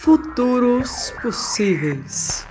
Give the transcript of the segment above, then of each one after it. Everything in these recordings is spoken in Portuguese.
Futuros possíveis.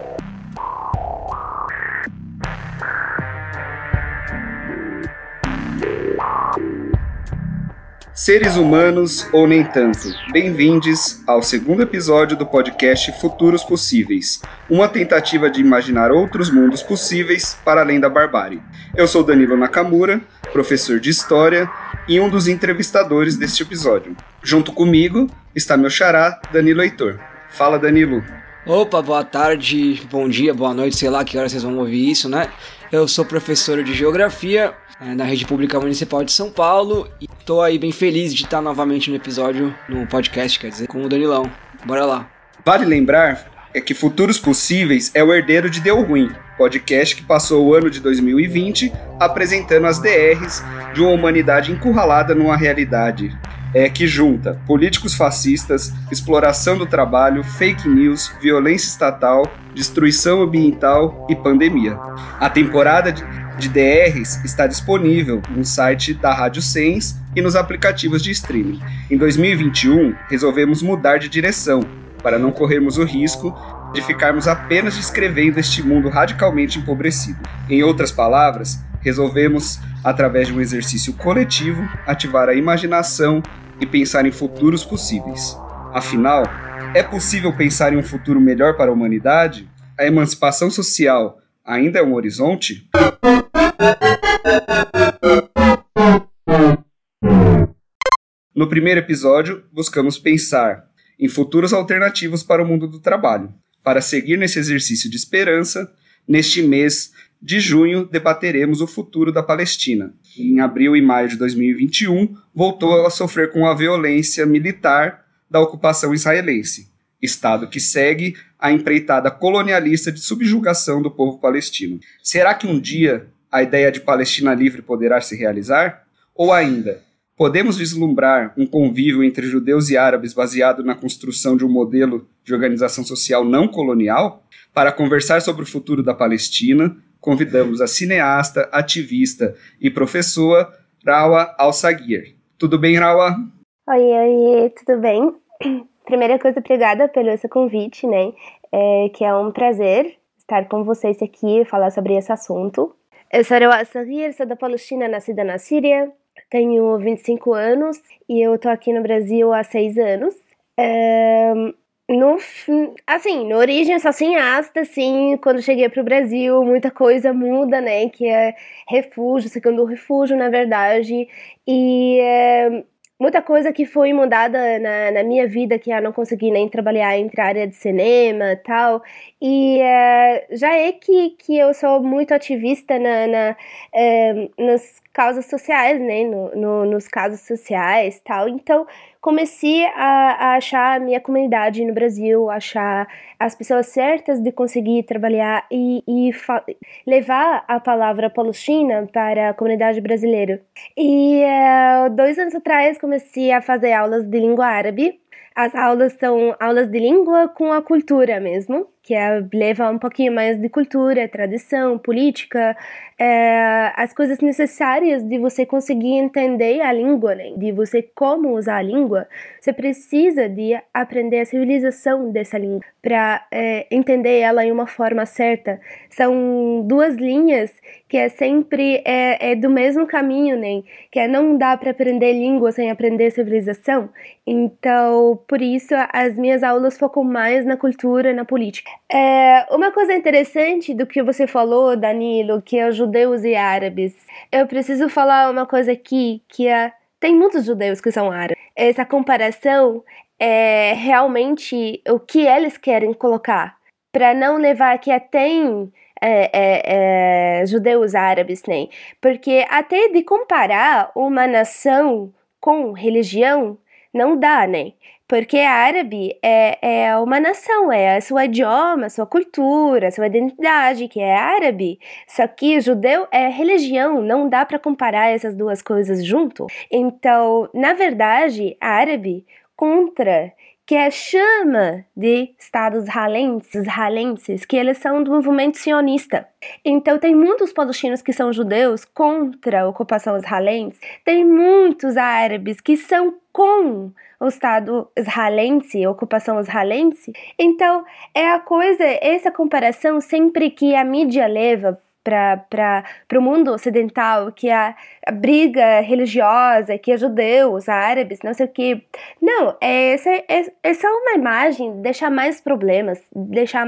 Seres humanos ou nem tanto, bem-vindos ao segundo episódio do podcast Futuros Possíveis, uma tentativa de imaginar outros mundos possíveis para além da barbárie. Eu sou Danilo Nakamura, professor de História e um dos entrevistadores deste episódio. Junto comigo está meu xará, Danilo Heitor. Fala, Danilo. Opa, boa tarde, bom dia, boa noite, sei lá que hora vocês vão ouvir isso, né? Eu sou professor de Geografia na Rede Pública Municipal de São Paulo e tô aí bem feliz de estar novamente no podcast, quer dizer, com o Danilão. Bora lá. Vale lembrar que Futuros Possíveis é o herdeiro de Deu Ruim, podcast que passou o ano de 2020 apresentando as DRs de uma humanidade encurralada numa realidade que junta políticos fascistas, exploração do trabalho, fake news, violência estatal, destruição ambiental e pandemia. A temporada de DRs está disponível no site da Rádio Sens e nos aplicativos de streaming. Em 2021, resolvemos mudar de direção, para não corrermos o risco de ficarmos apenas descrevendo este mundo radicalmente empobrecido. Em outras palavras, resolvemos, através de um exercício coletivo, ativar a imaginação e pensar em futuros possíveis. Afinal, é possível pensar em um futuro melhor para a humanidade? A emancipação social ainda é um horizonte? No primeiro episódio, buscamos pensar em futuros alternativos para o mundo do trabalho. Para seguir nesse exercício de esperança, neste mês de junho debateremos o futuro da Palestina. Em abril e maio de 2021, voltou a sofrer com a violência militar da ocupação israelense, Estado que segue a empreitada colonialista de subjugação do povo palestino. Será que um dia a ideia de Palestina livre poderá se realizar? Ou ainda, podemos vislumbrar um convívio entre judeus e árabes baseado na construção de um modelo de organização social não colonial? Para conversar sobre o futuro da Palestina, convidamos a cineasta, ativista e professora Rawa Al-Saghir. Tudo bem, Rawa? Oi, tudo bem? Primeira coisa, obrigada pelo esse convite, né? Que é um prazer estar com vocês aqui e falar sobre esse assunto. Eu sou Rawa Al-Saghir, sou da Palestina, nascida na Síria, tenho 25 anos e eu tô aqui no Brasil há 6 anos. Na origem, só cineasta, assim, quando cheguei pro Brasil, muita coisa muda, né, que é refúgio, segundo refúgio, na verdade, e muita coisa que foi mudada na minha vida, que eu não consegui nem trabalhar entre a área de cinema e tal, e já é que eu sou muito ativista nas causas sociais, né, nos casos sociais e tal, então comecei a achar a minha comunidade no Brasil, achar as pessoas certas de conseguir trabalhar e levar a palavra Palestina para a comunidade brasileira. E 2 anos atrás comecei a fazer aulas de língua árabe. As aulas são aulas de língua com a cultura mesmo, que leva um pouquinho mais de cultura, tradição, política, as coisas necessárias de você conseguir entender a língua, né? De você como usar a língua. Você precisa de aprender a civilização dessa língua para entender ela em uma forma certa. São 2 linhas que sempre do mesmo caminho, né? Que não dá para aprender língua sem aprender civilização. Então, por isso, as minhas aulas focam mais na cultura, na política. Uma coisa interessante do que você falou, Danilo, que é os judeus e árabes. Eu preciso falar uma coisa aqui, tem muitos judeus que são árabes. Essa comparação é realmente o que eles querem colocar, para não levar que tem judeus árabes, né? Porque até de comparar uma nação com religião, não dá, né? Porque árabe é uma nação, é o seu idioma, sua cultura, sua identidade, que é árabe. Só que judeu é religião, não dá para comparar essas 2 coisas junto. Então, na verdade, árabe contra que chama de Estados israelenses, que eles são do movimento sionista. Então, tem muitos palestinos que são judeus contra a ocupação israelense, tem muitos árabes que são com o Estado israelense, a ocupação israelense. Então, essa comparação sempre que a mídia leva para o mundo ocidental, que a briga religiosa, que é judeus, árabes, não sei o que. Não, essa é uma imagem, deixar mais problemas, deixar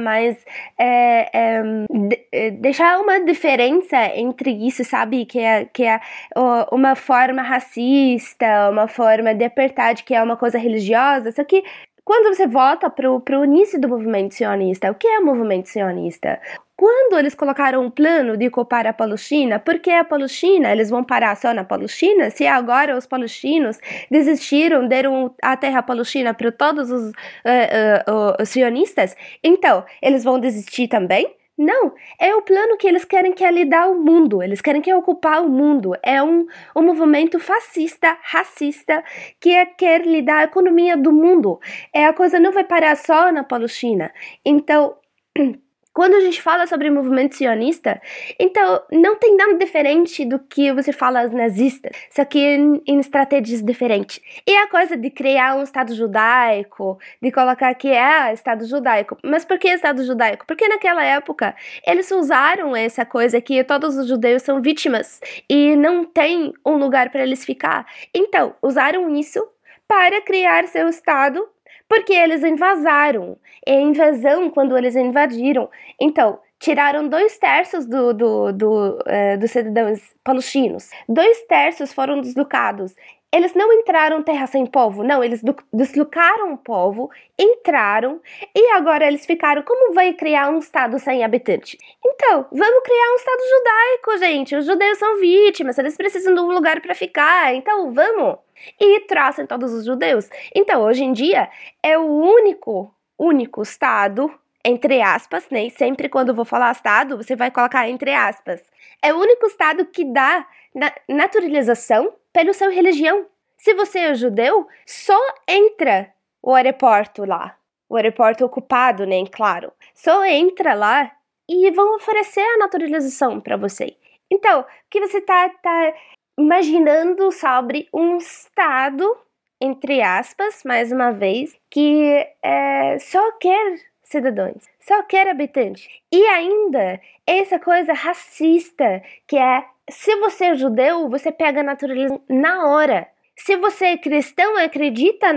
uma diferença entre isso, sabe? Que é uma forma racista, uma forma de apartheid, que é uma coisa religiosa, só que quando você volta para o início do movimento sionista, o que é o movimento sionista? Quando eles colocaram um plano de ocupar a Palestina, porque a Palestina, eles vão parar só na Palestina? Se agora os palestinos desistiram, deram a terra palestina para todos os sionistas, então, eles vão desistir também? Não, é o plano que eles querem, que é lidar o mundo, eles querem que ocupar o mundo, é um movimento fascista, racista, que quer lidar a economia do mundo, a coisa não vai parar só na Palestina. Então, quando a gente fala sobre movimento sionista, então não tem nada diferente do que você fala aos nazistas, só que em estratégias diferentes. E a coisa de criar um Estado judaico, de colocar que é Estado judaico. Mas por que Estado judaico? Porque naquela época eles usaram essa coisa que todos os judeus são vítimas e não tem um lugar para eles ficar. Então, usaram isso para criar seu Estado, porque eles invasaram. É invasão quando eles invadiram. Então, tiraram 2/3 dos cidadãos palestinos. 2/3 foram deslocados. Eles não entraram terra sem povo, não, eles deslocaram o povo, entraram e agora eles ficaram, como vai criar um Estado sem habitantes? Então, vamos criar um Estado judaico, gente, os judeus são vítimas, eles precisam de um lugar para ficar, então vamos. E traçam todos os judeus. Então, hoje em dia, é o único Estado, entre aspas, né? Sempre quando eu vou falar Estado, você vai colocar entre aspas. É o único Estado que dá naturalização pela sua religião. Se você é judeu, só entra o aeroporto lá. O aeroporto ocupado, né? Claro. Só entra lá e vão oferecer a naturalização para você. Então, o que você tá imaginando sobre um Estado, entre aspas, mais uma vez, que só quer cidadãos, só quer habitantes. E ainda, essa coisa racista, que se você é judeu, você pega a naturalização na hora. Se você é cristão e acredita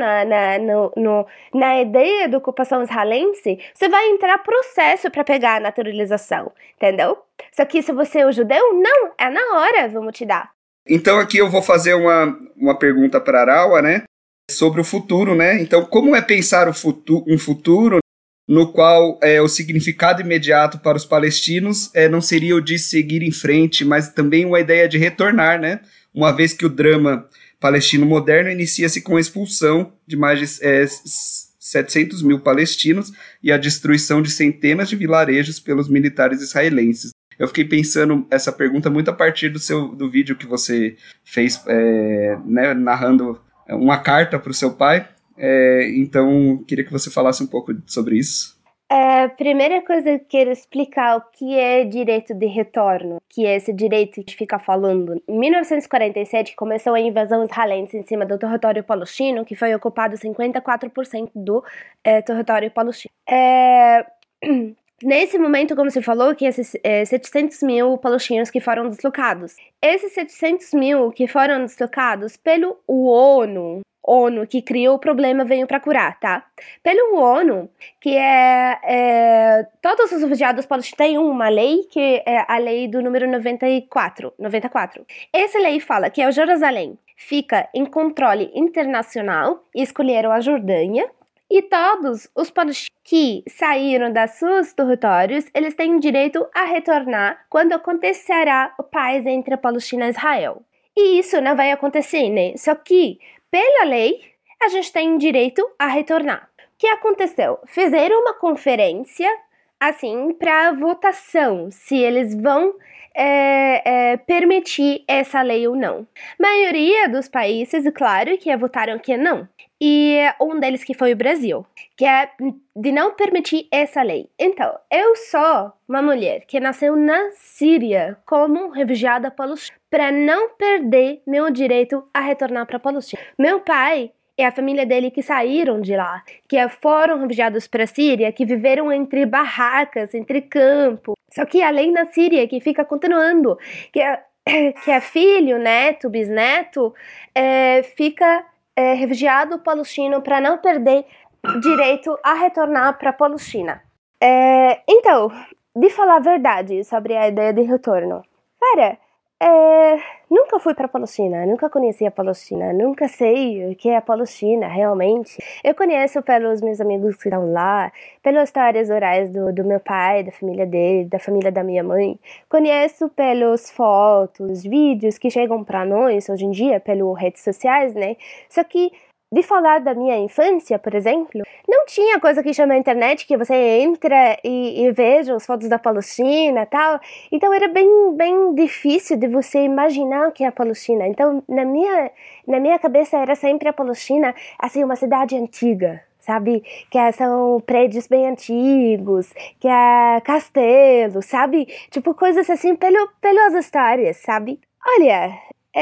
na ideia da ocupação israelense, você vai entrar processo para pegar a naturalização, entendeu? Só que se você é o judeu, não, é na hora, vamos te dar. Então aqui eu vou fazer uma pergunta para a Araua, né, sobre o futuro, né? Então, como é pensar um futuro no qual o significado imediato para os palestinos não seria o de seguir em frente, mas também uma ideia de retornar, né? Uma vez que o drama palestino moderno inicia-se com a expulsão de mais de 700 mil palestinos e a destruição de centenas de vilarejos pelos militares israelenses. Eu fiquei pensando essa pergunta muito a partir do vídeo que você fez, né, narrando uma carta para o seu pai. Então, queria que você falasse um pouco sobre isso. A primeira coisa que eu quero explicar o que é direito de retorno, que é esse direito que fica falando. Em 1947 começou a invasão israelense em cima do território palestino, que foi ocupado 54% do território palestino. Nesse momento, como você falou, que esses 700 mil palestinos que foram deslocados. Esses 700 mil que foram deslocados pelo ONU que criou o problema, veio para curar, tá? Pelo ONU, que todos os refugiados palestinos têm uma lei, que é a lei do número 94. Essa lei fala que a Jerusalém fica em controle internacional e escolheram a Jordânia. E todos os palestinos que saíram dos seus territórios, eles têm direito a retornar quando acontecerá a paz entre a Palestina e Israel. E isso não vai acontecer, né? Só que, pela lei, a gente tem direito a retornar. O que aconteceu? Fizeram uma conferência, assim, para votação, se eles vão permitir essa lei ou não. A maioria dos países, claro, que votaram que não. E um deles que foi o Brasil, que é de não permitir essa lei. Então, eu sou uma mulher que nasceu na Síria como refugiada palestina para não perder meu direito a retornar para a Palestina. Meu pai e a família dele que saíram de lá, que foram refugiados para a Síria, que viveram entre barracas, entre campos. Só que a lei na Síria que fica continuando, que é filho, neto, bisneto, fica refugiado palestino para não perder direito a retornar para a Palestina. Então, de falar a verdade sobre a ideia de retorno, cara, nunca fui para a Palestina, nunca conheci a Palestina, nunca sei o que é a Palestina realmente. Eu conheço pelos meus amigos que estão lá, pelas histórias orais do meu pai, da família dele, da família da minha mãe. Conheço pelos fotos, vídeos que chegam para nós hoje em dia, pelas redes sociais, né? Só que de falar da minha infância, por exemplo, não tinha coisa que chama internet, que você entra e veja as fotos da Palestina e tal. Então era bem difícil de você imaginar o que é a Palestina. Então na minha cabeça era sempre a Palestina, assim, uma cidade antiga, sabe? Que são prédios bem antigos, que é castelo, sabe? Tipo, coisas assim pelas histórias, sabe? Olha,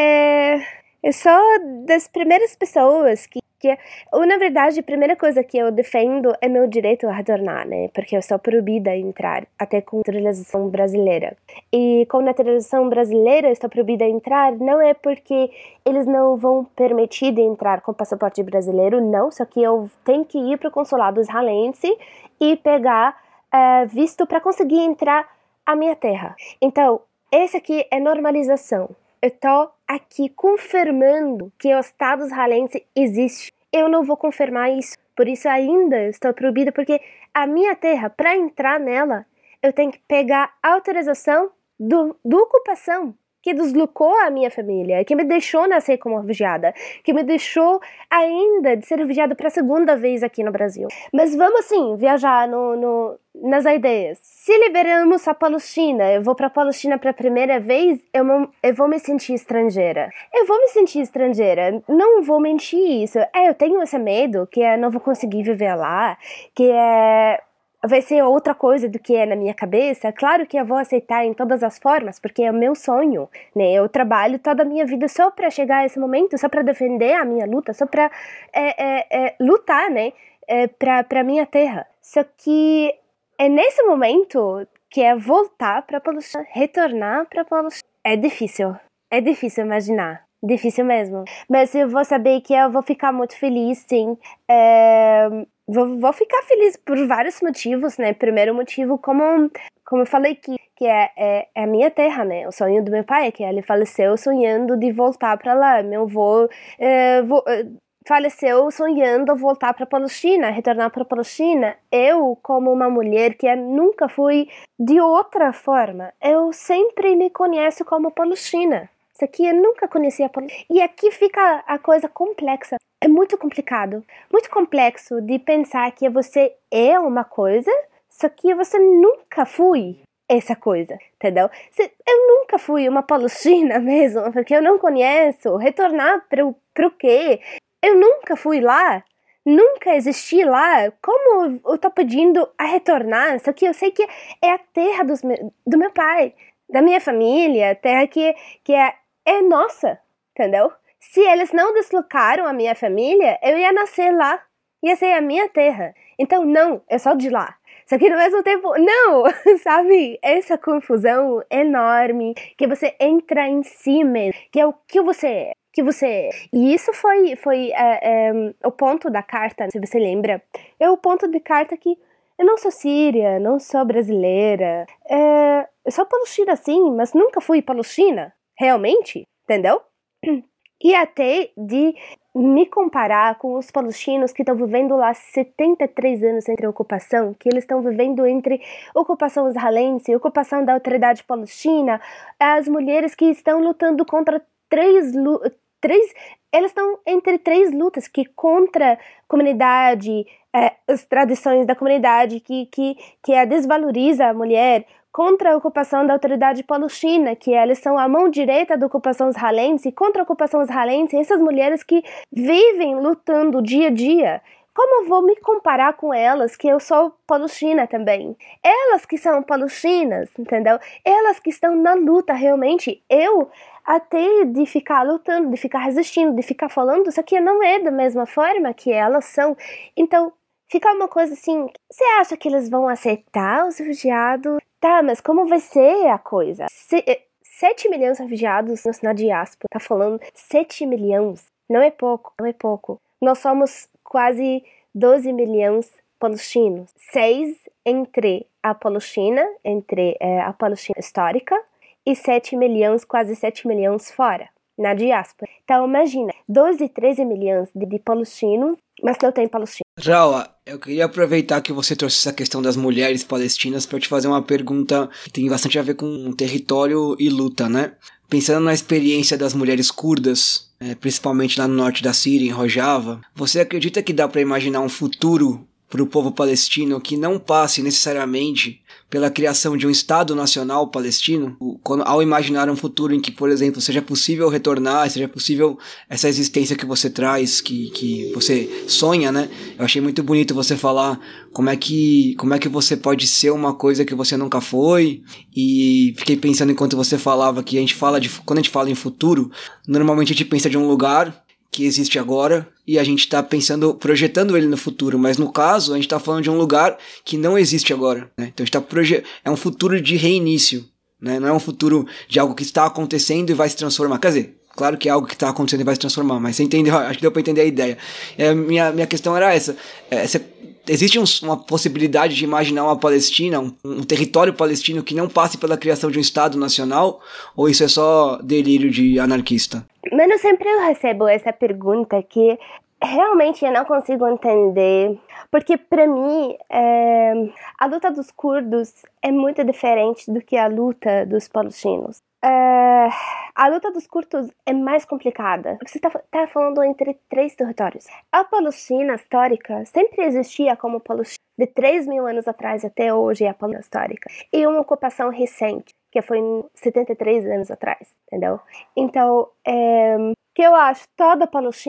eu sou das primeiras pessoas ou, na verdade, a primeira coisa que eu defendo é meu direito a retornar, né? Porque eu sou proibida a entrar, até com naturalização brasileira. E com naturalização brasileira, eu estou proibida a entrar, não é porque eles não vão permitir de entrar com passaporte brasileiro, não. Só que eu tenho que ir para o consulado israelense e pegar visto para conseguir entrar à minha terra. Então, esse aqui é normalização. Eu tô aqui confirmando que o Estado israelense existe. Eu não vou confirmar isso. Por isso ainda estou proibida, porque a minha terra, para entrar nela, eu tenho que pegar autorização do ocupação, que deslocou a minha família, que me deixou nascer como refugiada, que me deixou ainda de ser refugiada para a segunda vez aqui no Brasil. Mas vamos assim, viajar nas ideias. Se liberamos a Palestina, eu vou para a Palestina para a primeira vez, eu vou me sentir estrangeira. Eu vou me sentir estrangeira, não vou mentir isso. Eu tenho esse medo que não vou conseguir viver lá, que vai ser outra coisa do que é na minha cabeça. Claro que eu vou aceitar em todas as formas, porque é o meu sonho, né? Eu trabalho toda a minha vida só para chegar a esse momento, só para defender a minha luta, só para lutar, né? Para minha terra. Só que é nesse momento que é voltar para a Palestina, retornar para a Palestina. É difícil imaginar. Difícil mesmo. Mas eu vou saber que eu vou ficar muito feliz, sim. Vou ficar feliz por vários motivos, né? Primeiro motivo, como eu falei, que é a minha terra, né? O sonho do meu pai é que ele faleceu sonhando de voltar para lá. Meu avô faleceu sonhando voltar para a Palestina, retornar para a Palestina. Eu, como uma mulher que nunca fui de outra forma, eu sempre me conheço como palestina. Isso aqui eu nunca conhecia a Palestina. E aqui fica a coisa complexa. É muito complicado, muito complexo de pensar que você é uma coisa, só que você nunca foi essa coisa, entendeu? Eu nunca fui uma palestina mesmo, porque eu não conheço. Retornar pro quê? Eu nunca fui lá, nunca existi lá. Como eu tô pedindo a retornar? Só que eu sei que é a terra do meu pai, da minha família, terra que é nossa, entendeu? Se eles não deslocaram a minha família, eu ia nascer lá. Ia ser a minha terra. Então, não, eu sou de lá. Só que no mesmo tempo, não, sabe? Essa confusão enorme, que você entra em si mesmo, que é o que você é. E isso foi o ponto da carta, se você lembra. É o ponto de carta que eu não sou síria, não sou brasileira. Eu sou palestina, sim, mas nunca fui palestina, realmente, entendeu? E até de me comparar com os palestinos que estão vivendo lá 73 anos entre a ocupação, que eles estão vivendo entre ocupação israelense, ocupação da autoridade palestina, as mulheres que estão lutando contra elas estão entre três lutas, que contra a comunidade, as tradições da comunidade, que desvaloriza a mulher, contra a ocupação da autoridade palestina, que eles são a mão direita da ocupação israelense, contra a ocupação israelense, essas mulheres que vivem lutando dia a dia. Como eu vou me comparar com elas, que eu sou palestina também? Elas que são palestinas, entendeu? Elas que estão na luta realmente. Eu, até de ficar lutando, de ficar resistindo, de ficar falando, isso aqui não é da mesma forma que elas são. Então, fica uma coisa assim, você acha que eles vão aceitar os refugiados? Tá, mas como vai ser a coisa? 7 milhões de refugiados na diáspora, tá falando 7 milhões. Não é pouco, não é pouco. Nós somos quase 12 milhões palestinos. 6 entre a Palestina histórica, e 7 milhões, quase 7 milhões fora, na diáspora. Então imagina, 12, 13 milhões de palestinos, mas não tem palestino. Raua, eu queria aproveitar que você trouxe essa questão das mulheres palestinas para te fazer uma pergunta que tem bastante a ver com território e luta, né? Pensando na experiência das mulheres curdas, principalmente lá no norte da Síria, em Rojava, você acredita que dá para imaginar um futuro para o povo palestino que não passe necessariamente pela criação de um Estado Nacional palestino? Ao imaginar um futuro em que, por exemplo, seja possível retornar, seja possível essa existência que você traz, que você sonha, né? Eu achei muito bonito você falar como é que você pode ser uma coisa que você nunca foi, e fiquei pensando enquanto você falava que quando a gente fala em futuro, normalmente a gente pensa de um lugar que existe agora, e a gente está projetando ele no futuro, mas no caso, a gente está falando de um lugar que não existe agora, né? Então é um futuro de reinício, né? Não é um futuro de algo que está acontecendo e vai se transformar. Quer dizer, claro que é algo que está acontecendo e vai se transformar, mas você entendeu? Acho que deu para entender a ideia. Minha questão era essa. Existe uma possibilidade de imaginar uma Palestina, um território palestino que não passe pela criação de um Estado nacional, ou isso é só delírio de anarquista? Mas eu sempre recebo essa pergunta que realmente eu não consigo entender, porque para mim a luta dos curdos é muito diferente do que a luta dos palestinos. A luta dos curdos é mais complicada, porque você tá falando entre 3 territórios. A Palestina histórica sempre existia como Palestina, de 3.000 anos atrás até hoje é a Palestina histórica, e uma ocupação recente, que foi 73 anos atrás, entendeu? Então, que eu acho, toda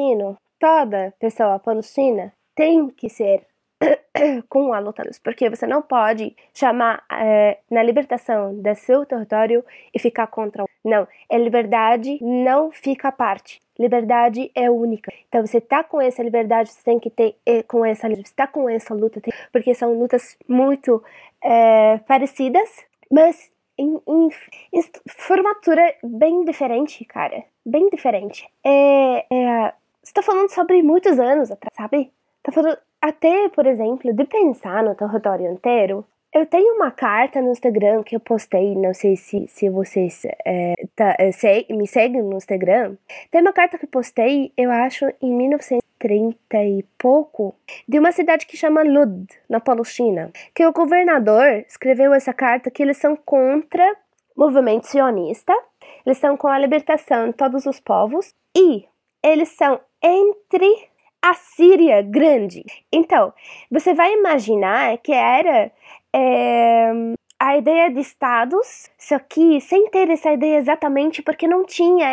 pessoa palestina tem que ser com a luta, porque você não pode chamar na libertação do seu território e ficar contra. Não, liberdade não fica à parte. Liberdade é única. Então você tá com essa liberdade, você tem que ter com essa, você tá com essa luta, porque são lutas muito parecidas, mas em formatura bem diferente, cara, bem diferente. Você tá falando sobre muitos anos atrás, sabe? Tá falando até, por exemplo, de pensar no território inteiro. Eu tenho uma carta no Instagram que eu postei, não sei se vocês me seguem no Instagram. Tem uma carta que eu postei, eu acho, em 1930 e pouco, de uma cidade que chama Lud, na Palestina, que o governador escreveu essa carta que eles são contra o movimento sionista, eles são com a libertação de todos os povos, e eles são entre a Síria grande. Então, você vai imaginar que era a ideia de estados, só que sem ter essa ideia exatamente, porque não tinha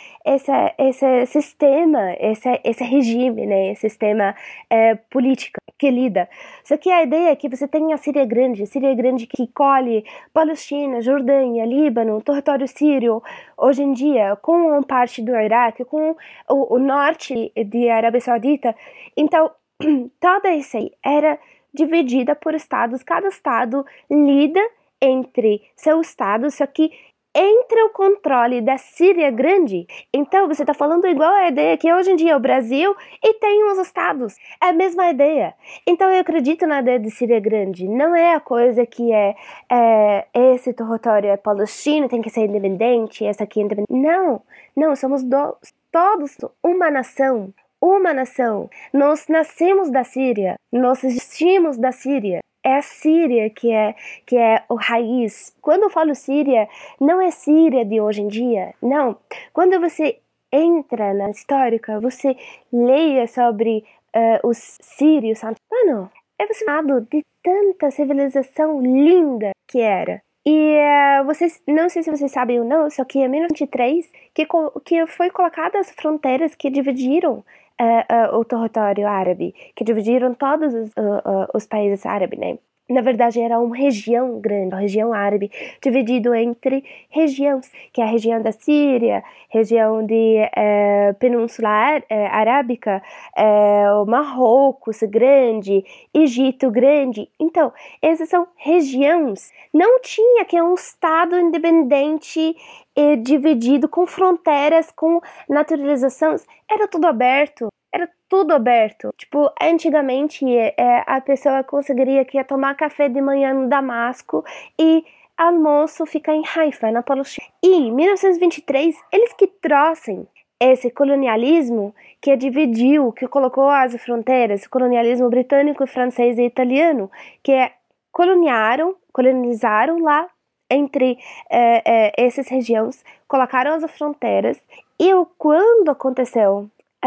esse sistema, esse regime, né, esse sistema político que lida. Só que a ideia é que você tem a Síria grande que colhe Palestina, Jordânia, Líbano, território sírio, hoje em dia, com parte do Iraque, com o norte da Arábia Saudita. Então, toda isso aí era dividida por estados, cada estado lida entre seu estado, só que entre o controle da Síria grande. Então você está falando igual a ideia que hoje em dia é o Brasil e tem os estados, é a mesma ideia. Então eu acredito na ideia de Síria grande, não é a coisa que esse território é palestino, tem que ser independente, essa aqui é independente. Não, somos todos uma nação. Nós nascemos da Síria, nós existimos da Síria. É a Síria que é o raiz. Quando eu falo Síria, não é Síria de hoje em dia, não. Quando você entra na histórica, você leia sobre os sírios, mano, é fascinado de tanta civilização linda que era. E vocês, não sei se vocês sabem ou não, só que em 1923 que foi colocadas as fronteiras que dividiram o território árabe, que dividiram todos os países árabes, né? Na verdade, era uma região grande, uma região árabe, dividido entre regiões, que é a região da Síria, região de Península Arábica, o Marrocos grande, Egito grande. Então, essas são regiões. Não tinha que um Estado independente dividido com fronteiras, com naturalizações. Era tudo aberto. Era tudo aberto. Tipo, antigamente a pessoa conseguiria que ia tomar café de manhã no Damasco e almoço ficar em Haifa, na Palestina. E em 1923, eles que trouxeram esse colonialismo que dividiu, que colocou as fronteiras, colonialismo britânico, francês e italiano, que colonizaram lá entre essas regiões, colocaram as fronteiras, e quando aconteceu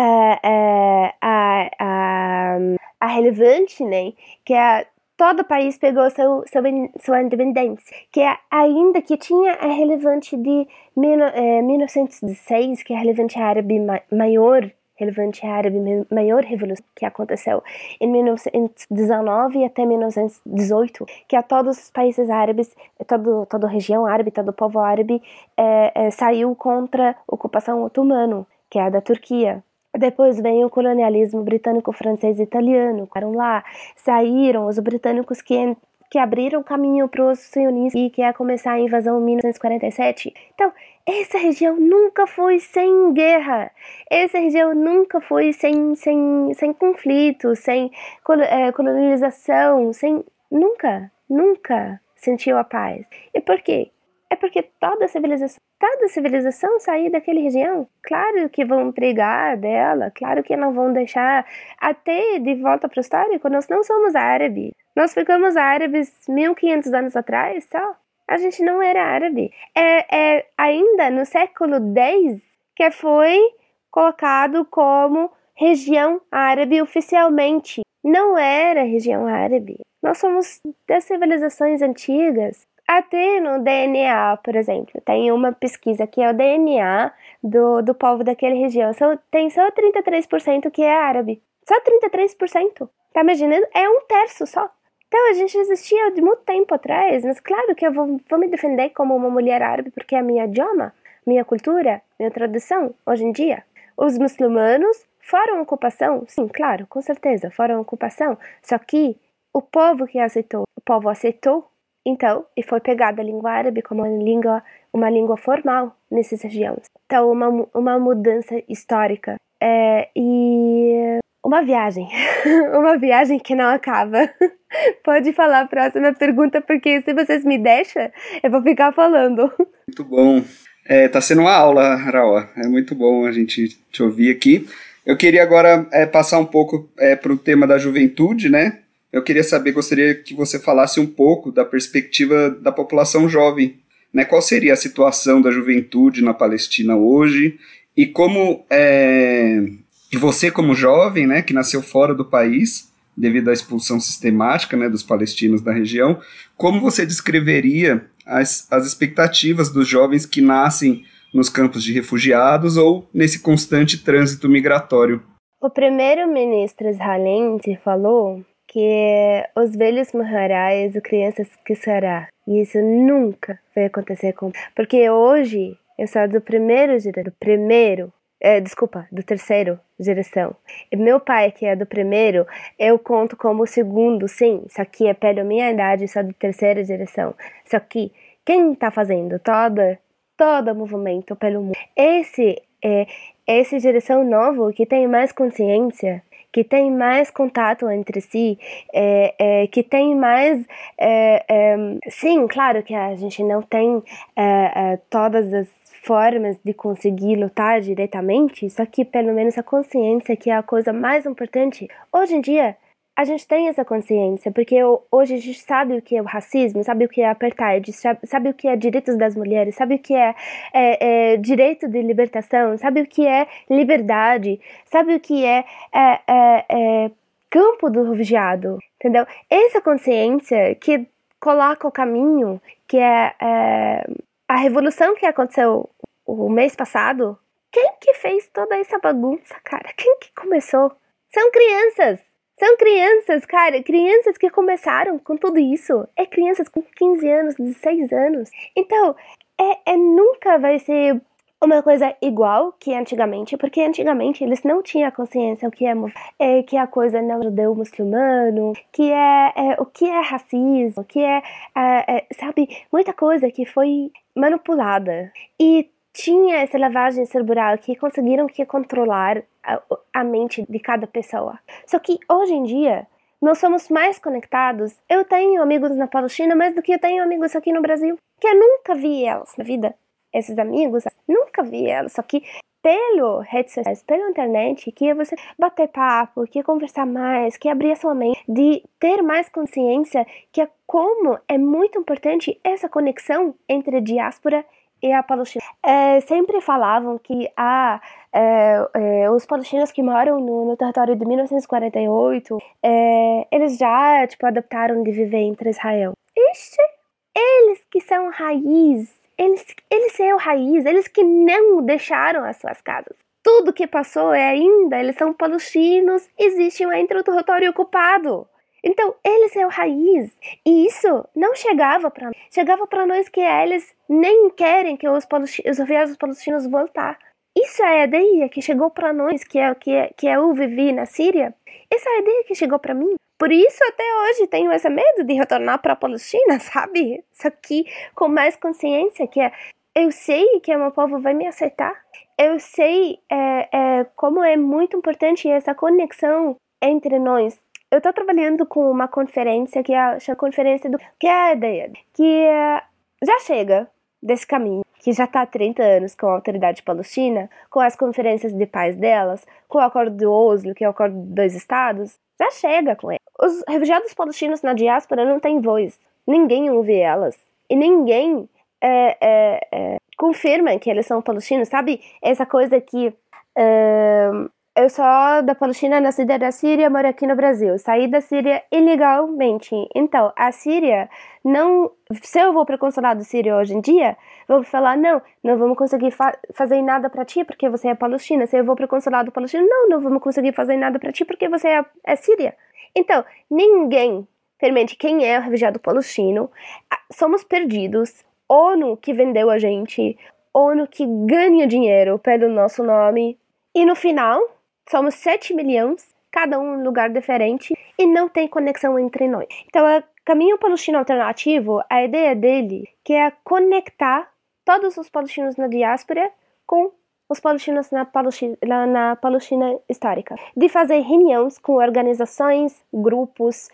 a relevante, né, que todo o país pegou sua independência, que ainda que tinha a relevante de 1916, que é a relevante árabe maior revolução que aconteceu em 1919 até 1918, que todos os países árabes, toda a região árabe, todo o povo árabe saiu contra a ocupação otomana, que é a da Turquia. Depois vem o colonialismo britânico, francês e italiano. Saíram os britânicos que abriram caminho para os sionistas e que ia começar a invasão em 1947. Então, essa região nunca foi sem guerra. Essa região nunca foi sem conflito, sem colonização, nunca sentiu a paz. E por quê? É porque toda civilização sair daquela região, claro que vão brigar dela, claro que não vão deixar até de volta para o histórico. Nós não somos árabes, nós ficamos árabes 1500 anos atrás, só. A gente não era árabe. Ainda no século X que foi colocado como região árabe oficialmente. Não era região árabe. Nós somos das civilizações antigas. Até no DNA, por exemplo, tem uma pesquisa que é o DNA do povo daquela região. Tem só 33% que é árabe. Só 33%. Tá imaginando? É um terço só. Então a gente existia de muito tempo atrás, mas claro que eu vou me defender como uma mulher árabe porque é meu idioma, minha cultura, minha tradição, hoje em dia. Os muçulmanos foram ocupação? Sim, claro, com certeza, foram ocupação. Só que o povo aceitou, então, e foi pegada a língua árabe como uma língua formal nessas regiões. Então, uma mudança histórica. E uma viagem. Uma viagem que não acaba. Pode falar a próxima pergunta, porque se vocês me deixam, eu vou ficar falando. Muito bom. Tá sendo uma aula, Raó. É muito bom a gente te ouvir aqui. Eu queria agora passar um pouco para o tema da juventude, né? Eu gostaria que você falasse um pouco da perspectiva da população jovem, né? Qual seria a situação da juventude na Palestina hoje e como você como jovem, né, que nasceu fora do país devido à expulsão sistemática, né, dos palestinos da região, como você descreveria as expectativas dos jovens que nascem nos campos de refugiados ou nesse constante trânsito migratório? O primeiro-ministro israelense falou que os velhos morrerão e as crianças crescerão. E isso nunca vai acontecer porque hoje eu sou do terceiro geração. E meu pai, que é do primeiro, eu conto como o segundo, sim. Só que é pela minha idade, sou da terceira geração. Só que quem está fazendo todo o movimento pelo mundo? Essa geração nova que tem mais consciência, que tem mais contato entre si, que tem mais... sim, claro que a gente não tem todas as formas de conseguir lutar diretamente, só que pelo menos a consciência, que é a coisa mais importante. Hoje em dia, a gente tem essa consciência, porque hoje a gente sabe o que é o racismo, sabe o que é apartheid, sabe o que é direitos das mulheres, sabe o que é direito de libertação, sabe o que é liberdade, sabe o que é campo do refugiado, entendeu? Essa consciência que coloca o caminho que é a revolução que aconteceu o mês passado. Quem que fez toda essa bagunça, cara? Quem que começou? São crianças! São crianças, cara, crianças que começaram com tudo isso. É crianças com 15 anos, 16 anos. Então, nunca vai ser uma coisa igual que antigamente, porque antigamente eles não tinham consciência o que que é a coisa não judeu muçulmano, o que é racismo, o que sabe, muita coisa que foi manipulada. E tinha essa lavagem cerebral que conseguiram controlar a mente de cada pessoa. Só que hoje em dia nós somos mais conectados. Eu tenho amigos na Palestina mais do que eu tenho amigos aqui no Brasil, que eu nunca vi elas na vida. Esses amigos, nunca vi elas. Só que pelo redes sociais, pela internet, que é você bater papo, que é conversar mais, que é abrir a sua mente, de ter mais consciência que como é muito importante essa conexão entre a diáspora e a Palestina. Sempre falavam que os palestinos que moram no território de 1948, eles já adaptaram de viver entre Israel. Ixi, eles que são raiz, eles são raiz, eles que não deixaram as suas casas. Tudo que passou ainda, eles são palestinos, existem entre o território ocupado. Então, eles são raiz. E isso não chegava para nós. Chegava para nós que eles nem querem que os refugiados palestinos voltar. Isso é a ideia que chegou para nós, que eu vivi na Síria. Essa é a ideia que chegou para mim. Por isso, até hoje, tenho esse medo de retornar para a Palestina, sabe? Só que com mais consciência, que eu sei que o meu povo vai me aceitar. Eu sei como é muito importante essa conexão entre nós. Eu estou trabalhando com uma conferência que é a conferência que é a ideia que já chega desse caminho, que já está há 30 anos com a autoridade palestina, com as conferências de paz delas, com o acordo de Oslo, que é o acordo de 2 estados, já chega com ele. Os refugiados palestinos na diáspora não têm voz, ninguém ouve elas, e ninguém confirma que eles são palestinos, sabe? Essa coisa que eu sou da Palestina, nascida da Síria, moro aqui no Brasil. Saí da Síria ilegalmente. Então, a Síria não... Se eu vou para o consulado sírio hoje em dia, vou falar, não vamos conseguir fazer nada para ti porque você é palestina. Se eu vou para o consulado palestino, não vamos conseguir fazer nada para ti porque você é síria. Então, ninguém permite quem é o refugiado palestino. Somos perdidos. ONU que vendeu a gente. ONU que ganha dinheiro pelo nosso nome. E no final... Somos 7 milhões, cada um em um lugar diferente, e não tem conexão entre nós. Então, o Caminho Palestino Alternativo, a ideia dele que é conectar todos os palestinos na diáspora com os palestinos na Palestina histórica. De fazer reuniões com organizações, grupos,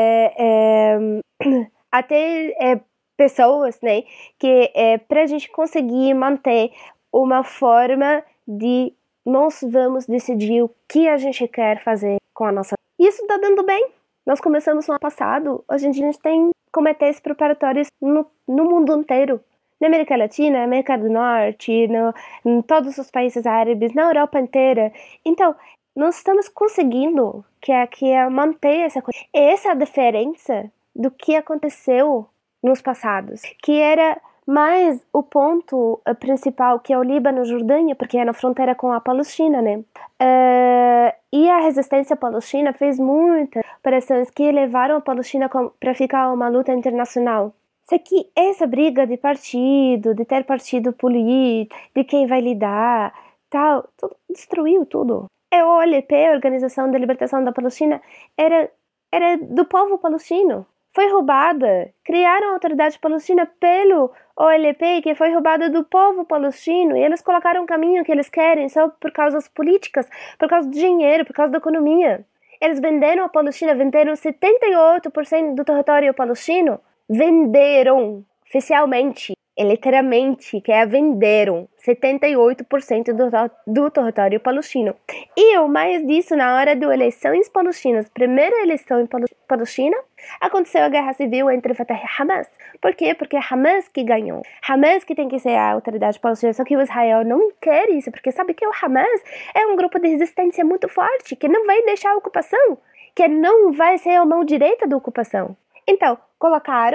até pessoas, né, que para a gente conseguir manter uma forma de nós vamos decidir o que a gente quer fazer com a nossa vida. Isso está dando bem. Nós começamos no ano passado. Hoje em dia a gente tem comitês preparatórios no mundo inteiro. Na América Latina, na América do Norte, em todos os países árabes, na Europa inteira. Então, nós estamos conseguindo manter essa coisa. Essa é a diferença do que aconteceu nos passados. Que era... Mas o ponto principal, que é o Líbano e Jordânia, porque é na fronteira com a Palestina, né? E a resistência palestina fez muitas operações que levaram a Palestina para ficar uma luta internacional. Só que essa briga de partido, de ter partido político, de quem vai lidar, tal, tudo, destruiu tudo. A OLP, a Organização de Libertação da Palestina, era do povo palestino. Foi roubada. Criaram a autoridade palestina pelo OLP, que foi roubada do povo palestino, e eles colocaram o caminho que eles querem só por causas políticas, por causa do dinheiro, por causa da economia. Eles venderam a Palestina, venderam 78% do território palestino, venderam oficialmente, literalmente, venderam 78% do território palestino. E o mais disso, na hora de eleições palestinas, primeira eleição em Palestina, aconteceu a guerra civil entre Fatah e Hamas. Por quê? Porque é Hamas que ganhou. Hamas que tem que ser a autoridade palestina, só que o Israel não quer isso, porque sabe que o Hamas é um grupo de resistência muito forte, que não vai deixar a ocupação, que não vai ser a mão direita da ocupação. Então, colocaram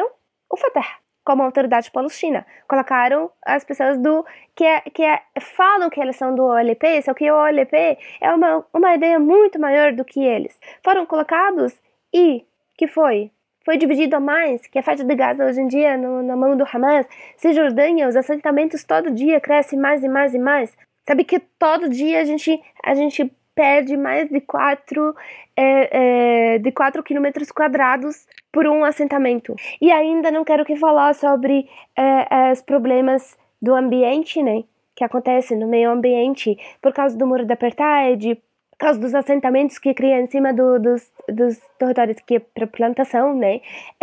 o Fatah como autoridade palestina. Colocaram as pessoas falam que eles são do OLP, só que o OLP é uma ideia muito maior do que eles. Foram colocados e que foi dividido a mais, que a faixa de Gaza hoje em dia na mão do Hamas. Cisjordânia, os assentamentos todo dia crescem mais e mais e mais. Sabe que todo dia a gente perde mais de 4 quilômetros quadrados por um assentamento. E ainda não quero que falar sobre os problemas do ambiente, né, que acontecem no meio ambiente por causa do muro da apartheid, por causa dos assentamentos que criam em cima dos territórios que é para plantação, né,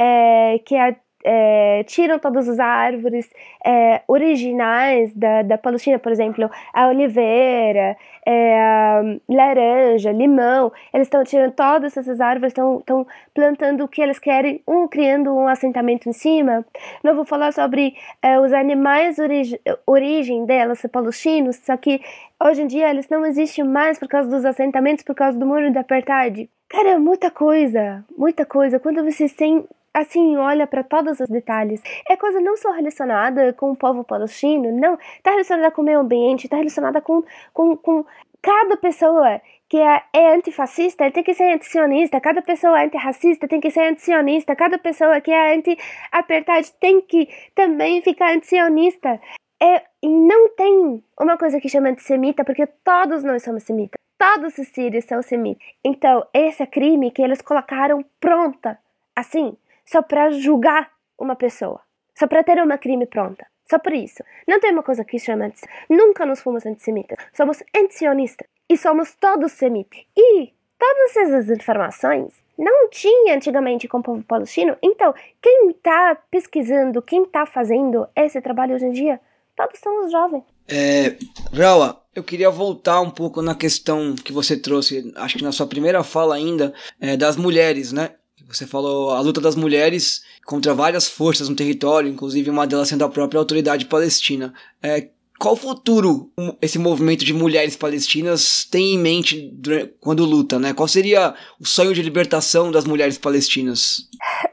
tiram todas as árvores originais da Palestina, por exemplo, a oliveira, a laranja, limão. Eles estão tirando todas essas árvores, estão plantando o que eles querem, criando um assentamento em cima. Não vou falar sobre os animais, origem delas, palestinos, só que hoje em dia eles não existem mais por causa dos assentamentos, por causa do muro da apartheid. Cara, muita coisa. Quando vocês têm assim, olha para todos os detalhes. É coisa não só relacionada com o povo palestino, não. Está relacionada com o meio ambiente, está relacionada com cada pessoa que é antifascista tem que ser antisionista, cada pessoa antirracista tem que ser antisionista, cada pessoa que é anti-apartheid tem que também ficar antisionista. E não tem uma coisa que chama antissemita, porque todos nós somos semitas. Todos os sírios são semitas. Então, esse é crime que eles colocaram pronta, assim, só para julgar uma pessoa, só para ter uma crime pronta, só por isso. Não tem uma coisa que chama antissemita. Nunca nós fomos antissemitas, somos antisionistas e somos todos semitas. E todas essas informações não tinha antigamente com o povo palestino. Então, quem está pesquisando, quem está fazendo esse trabalho hoje em dia, todos são os jovens. Raua, eu queria voltar um pouco na questão que você trouxe, acho que na sua primeira fala ainda, das mulheres, né? Você falou a luta das mulheres contra várias forças no território, inclusive uma delas sendo a própria autoridade palestina. Qual futuro esse movimento de mulheres palestinas tem em mente quando luta, né? Qual seria o sonho de libertação das mulheres palestinas?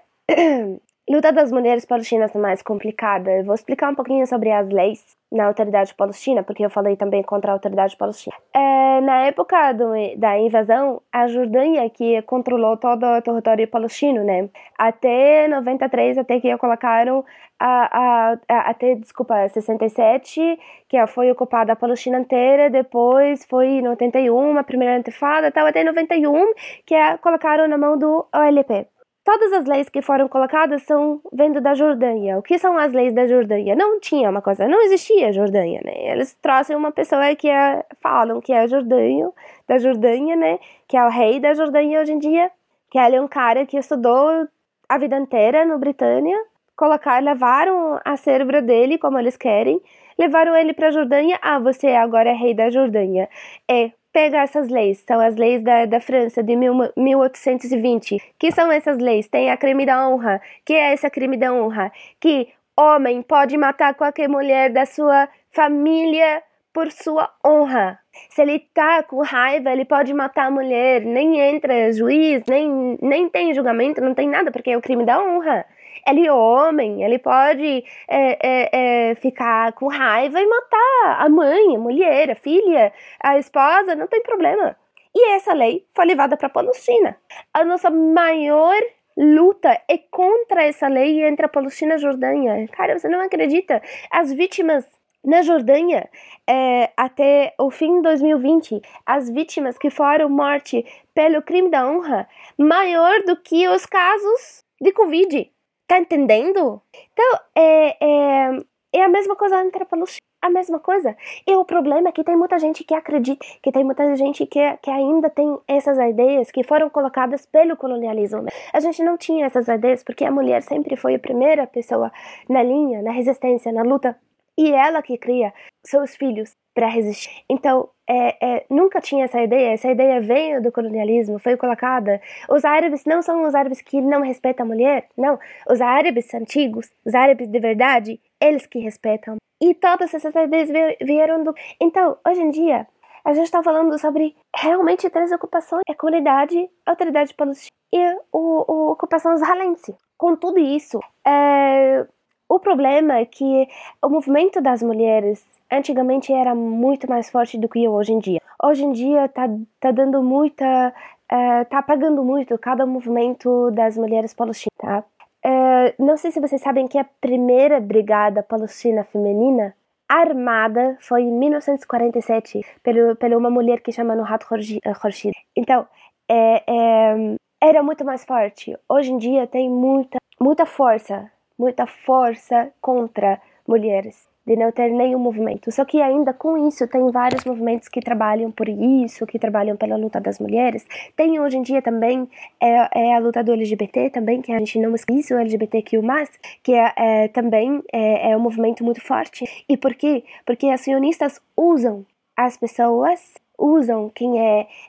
Luta das mulheres palestinas é mais complicada. Eu vou explicar um pouquinho sobre as leis na autoridade palestina, porque eu falei também contra a autoridade palestina. Na época da invasão, a Jordânia que controlou todo o território palestino, né? Até 93, até que colocaram até 67, que foi ocupada a Palestina inteira. Depois foi em 81, a primeira intifada, tal, até 91, que colocaram na mão do OLP. Todas as leis que foram colocadas são vindo da Jordânia. O que são as leis da Jordânia? Não tinha uma coisa, não existia Jordânia, né? Eles trouxeram uma pessoa que falam que é da Jordânia, né? Que é o rei da Jordânia hoje em dia. Que ele é um cara que estudou a vida inteira no Britânia. Levaram a cérebro dele, como eles querem. Levaram ele para a Jordânia. Você agora é rei da Jordânia. Pega essas leis, são as leis da França de 1820. Que são essas leis? Tem a crime da honra. Que é essa crime da honra? Que homem pode matar qualquer mulher da sua família por sua honra. Se ele tá com raiva, ele pode matar a mulher. Nem entra juiz, nem tem julgamento, não tem nada, porque é o crime da honra. Ele é homem, ele pode ficar com raiva e matar a mãe, a mulher, a filha, a esposa, não tem problema. E essa lei foi levada para a Palestina. A nossa maior luta é contra essa lei entre a Palestina e a Jordânia. Cara, você não acredita? As vítimas na Jordânia, até o fim de 2020, as vítimas que foram mortas pelo crime da honra, maior do que os casos de Covid. Tá entendendo? Então, é a mesma coisa entre a Palestina. A mesma coisa. E o problema é que tem muita gente que acredita, que tem muita gente que ainda tem essas ideias que foram colocadas pelo colonialismo. A gente não tinha essas ideias porque a mulher sempre foi a primeira pessoa na linha, na resistência, na luta. E ela que cria seus filhos para resistir. Então, nunca tinha essa ideia veio do colonialismo, foi colocada. Os árabes não são os árabes que não respeitam a mulher, não. Os árabes antigos, os árabes de verdade, eles que respeitam. E todas essas ideias vieram do... Então, hoje em dia, a gente está falando sobre realmente três ocupações. A comunidade, a autoridade palestina e a ocupação israelense. com tudo isso, o problema é que o movimento das mulheres antigamente era muito mais forte do que hoje em dia. Hoje em dia tá dando muita... tá apagando muito cada movimento das mulheres palestinas, tá? Não sei se vocês sabem que a primeira brigada palestina feminina armada foi em 1947 pela uma mulher que chama Nuhat Khorshid. Então, era muito mais forte. Hoje em dia tem muita força contra mulheres, de não ter nenhum movimento. Só que ainda com isso tem vários movimentos que trabalham por isso, que trabalham pela luta das mulheres. Tem hoje em dia também a luta do LGBT também, que a gente não esquece, o LGBTQ+, que também é um movimento muito forte. E por quê? Porque as sionistas usam as pessoas, usam quem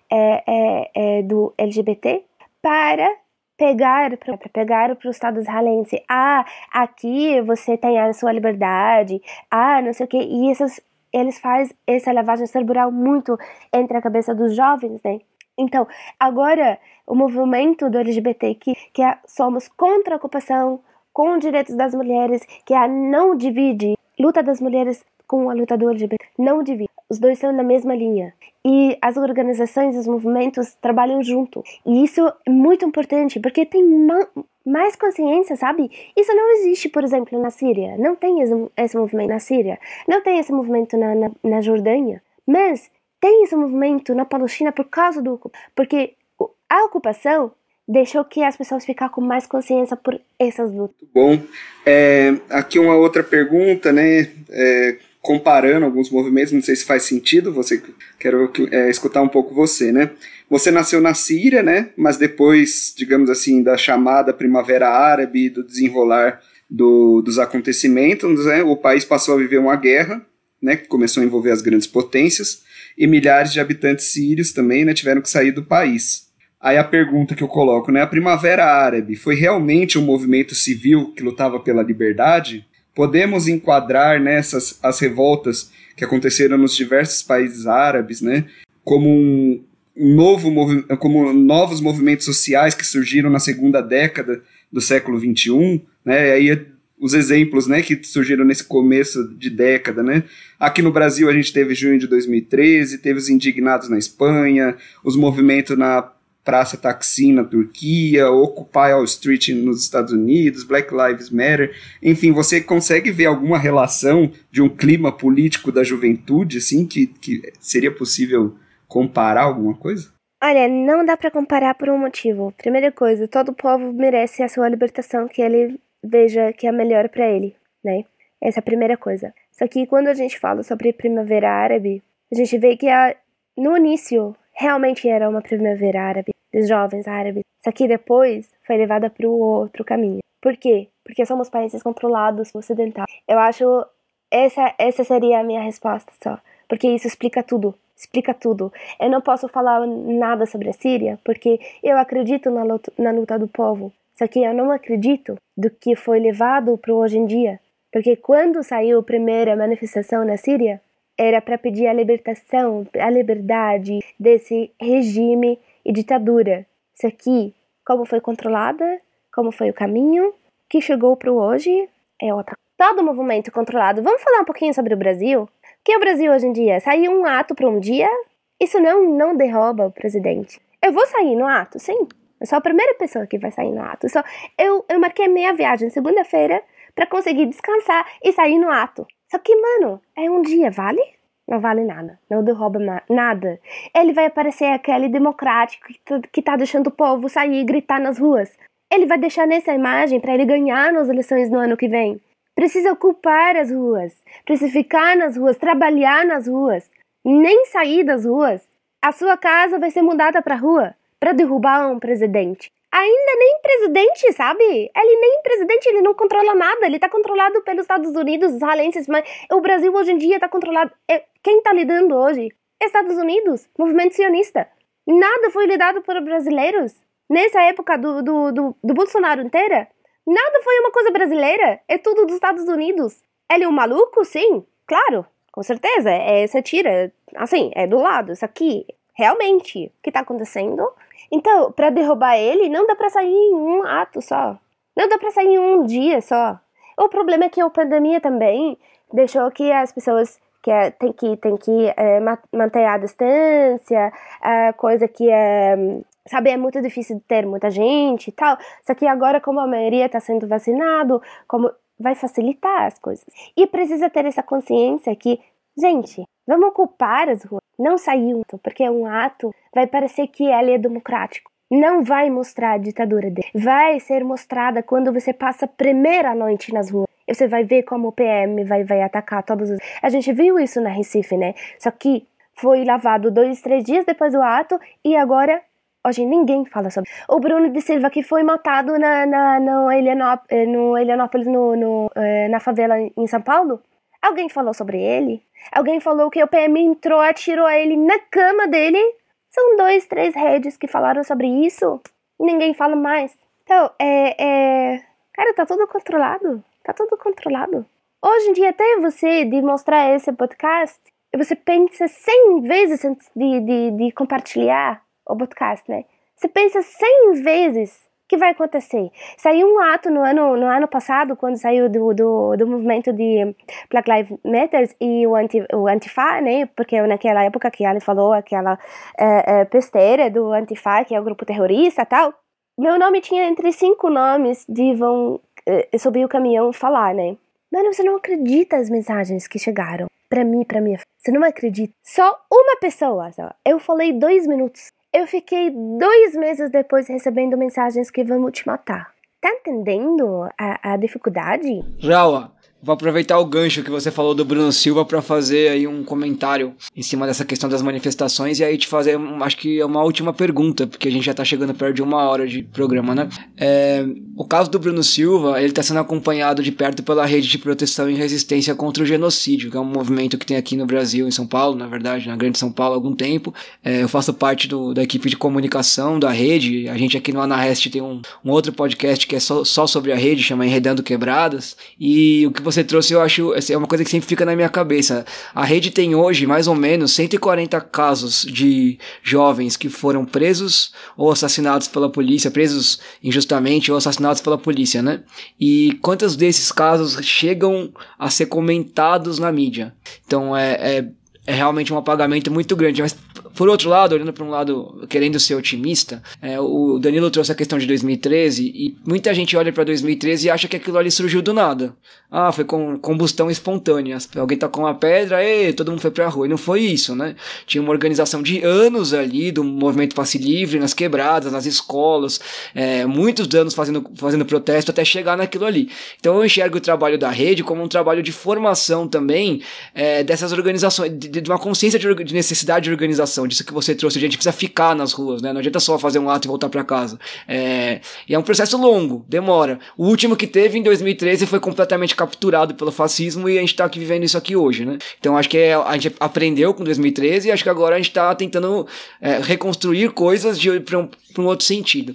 é do LGBT para pegar para o Estado israelense. Aqui você tem a sua liberdade, não sei o que. E eles fazem essa lavagem cerebral muito entre a cabeça dos jovens, né? Então, agora, o movimento do LGBT, que somos contra a ocupação, com os direitos das mulheres, que não divide luta das mulheres com a luta do LGBT, não divide. Os dois estão na mesma linha. E as organizações, os movimentos trabalham junto. E isso é muito importante, porque tem mais consciência, sabe? Isso não existe, por exemplo, na Síria. Não tem esse movimento na Síria. Não tem esse movimento na Jordânia. Mas tem esse movimento na Palestina por causa porque a ocupação deixou que as pessoas ficassem com mais consciência por essas lutas. Bom, aqui uma outra pergunta, né? Comparando alguns movimentos, não sei se faz sentido, quero escutar um pouco você, né? Você nasceu na Síria, né? Mas depois, digamos assim, da chamada Primavera Árabe, do desenrolar dos acontecimentos, né? O país passou a viver uma guerra, né? Que começou a envolver as grandes potências, e milhares de habitantes sírios também, né? Tiveram que sair do país. Aí a pergunta que eu coloco, né? A Primavera Árabe foi realmente um movimento civil que lutava pela liberdade? Podemos enquadrar nessas as revoltas que aconteceram nos diversos países árabes, né, como como novos movimentos sociais que surgiram na segunda década do século XXI, né, e aí os exemplos, né, que surgiram nesse começo de década, né. Aqui no Brasil a gente teve junho de 2013, teve os indignados na Espanha, os movimentos na Praça Taksim na Turquia, Occupy Wall Street nos Estados Unidos, Black Lives Matter, enfim, você consegue ver alguma relação de um clima político da juventude, assim, que seria possível comparar alguma coisa? Olha, não dá pra comparar por um motivo. Primeira coisa, todo povo merece a sua libertação, que ele veja que é melhor pra ele, né? Essa é a primeira coisa. Só que quando a gente fala sobre Primavera Árabe, a gente vê que no início realmente era uma Primavera Árabe, dos jovens árabes. Só que depois foi levada para o outro caminho. Por quê? Porque somos países controlados ocidentais. Eu acho essa seria a minha resposta só. Porque isso explica tudo. Explica tudo. Eu não posso falar nada sobre a Síria, porque eu acredito na luta do povo. Só que eu não acredito do que foi levado para hoje em dia. Porque quando saiu a primeira manifestação na Síria, era para pedir a libertação, a liberdade desse regime e ditadura. Isso aqui, como foi controlada, como foi o caminho, que chegou para o hoje, é outra. Todo movimento controlado. Vamos falar um pouquinho sobre o Brasil? O que é o Brasil hoje em dia? Sair um ato para um dia, isso não derruba o presidente. Eu vou sair no ato, sim. Eu sou a primeira pessoa que vai sair no ato. Eu marquei minha viagem segunda-feira para conseguir descansar e sair no ato. Só que, mano, é um dia, vale? Não vale nada, não derruba nada. Ele vai aparecer aquele democrático que tá deixando o povo sair e gritar nas ruas. Ele vai deixar nessa imagem para ele ganhar nas eleições no ano que vem. Precisa ocupar as ruas, precisa ficar nas ruas, trabalhar nas ruas, nem sair das ruas. A sua casa vai ser mudada pra rua para derrubar um presidente. Ainda nem presidente, sabe? Ele nem presidente, ele não controla nada. Ele tá controlado pelos Estados Unidos, os israelenses, mas o Brasil hoje em dia tá controlado. Quem tá lidando hoje? Estados Unidos, movimento sionista. Nada foi lidado por brasileiros. Nessa época do Bolsonaro inteira, nada foi uma coisa brasileira. É tudo dos Estados Unidos. Ele é um maluco? Sim, claro, com certeza. Essa tira, assim, é do lado. Isso aqui, realmente, o que tá acontecendo? Então, para derrubar ele, não dá para sair em um ato só. Não dá pra sair em um dia só. O problema é que a pandemia também deixou que as pessoas tem que manter a distância, coisa que sabe, é muito difícil de ter muita gente e tal. Só que agora, como a maioria está sendo vacinado, como vai facilitar as coisas. E precisa ter essa consciência que, gente, vamos ocupar as ruas. Não sair porque um ato vai parecer que ele é democrático. Não vai mostrar a ditadura dele. Vai ser mostrada quando você passa a primeira noite nas ruas. E você vai ver como o PM vai atacar todos os... A gente viu isso na Recife, né? Só que foi lavado 2, 3 dias depois do ato e agora... Hoje ninguém fala sobre... O Bruno de Silva, que foi matado no Helianópolis, na favela em São Paulo. Alguém falou sobre ele? Alguém falou que o PM entrou, atirou ele na cama dele? São 2, 3 redes que falaram sobre isso. Ninguém fala mais. Então, cara, tá tudo controlado. Tá tudo controlado. Hoje em dia, até você de mostrar esse podcast, você pensa 100 vezes antes de compartilhar o podcast, né? Você pensa 100 vezes que vai acontecer. Saiu um ato no ano passado, quando saiu do movimento de Black Lives Matter e o Antifa, né? Porque naquela época que ele falou aquela besteira do Antifa, que é o grupo terrorista e tal. Meu nome tinha entre 5 nomes de vão subir o caminhão e falar, né? Mano, você não acredita as mensagens que chegaram pra mim, pra minha... Você não acredita. Só uma pessoa, só. Eu falei 2 minutos. Eu fiquei 2 meses depois recebendo mensagens que vão te matar. Tá entendendo a dificuldade? Raua, vou aproveitar o gancho que você falou do Bruno Silva para fazer aí um comentário em cima dessa questão das manifestações e aí te fazer, acho que é uma última pergunta, porque a gente já tá chegando perto de 1 hora de programa, né? O caso do Bruno Silva, ele tá sendo acompanhado de perto pela Rede de Proteção e Resistência contra o Genocídio, que é um movimento que tem aqui no Brasil, em São Paulo, na verdade, na Grande São Paulo há algum tempo. Eu faço parte da equipe de comunicação da rede. A gente aqui no Anarrest tem um outro podcast que é só sobre a rede, chama Enredando Quebradas, e o que você trouxe, eu acho, é uma coisa que sempre fica na minha cabeça. A rede tem hoje, mais ou menos, 140 casos de jovens que foram presos ou assassinados pela polícia, presos injustamente ou assassinados pela polícia, né? E quantos desses casos chegam a ser comentados na mídia? Então, é realmente um apagamento muito grande. Mas, por outro lado, olhando para um lado, querendo ser otimista, o Danilo trouxe a questão de 2013 e muita gente olha para 2013 e acha que aquilo ali surgiu do nada. Foi com combustão espontânea. Alguém tacou uma pedra, todo mundo foi pra rua. E não foi isso, né? Tinha uma organização de anos ali do movimento Passe Livre, nas quebradas, nas escolas, muitos anos fazendo protesto até chegar naquilo ali. Então eu enxergo o trabalho da rede como um trabalho de formação também dessas organizações, de uma consciência de necessidade de organização, disso que você trouxe. A gente precisa ficar nas ruas, né? Não adianta só fazer um ato e voltar pra casa. E é um processo longo, demora. O último que teve em 2013 foi completamente capturado pelo fascismo e a gente tá aqui vivendo isso aqui hoje, né? Então acho que a gente aprendeu com 2013 e acho que agora a gente tá tentando reconstruir coisas para um outro sentido.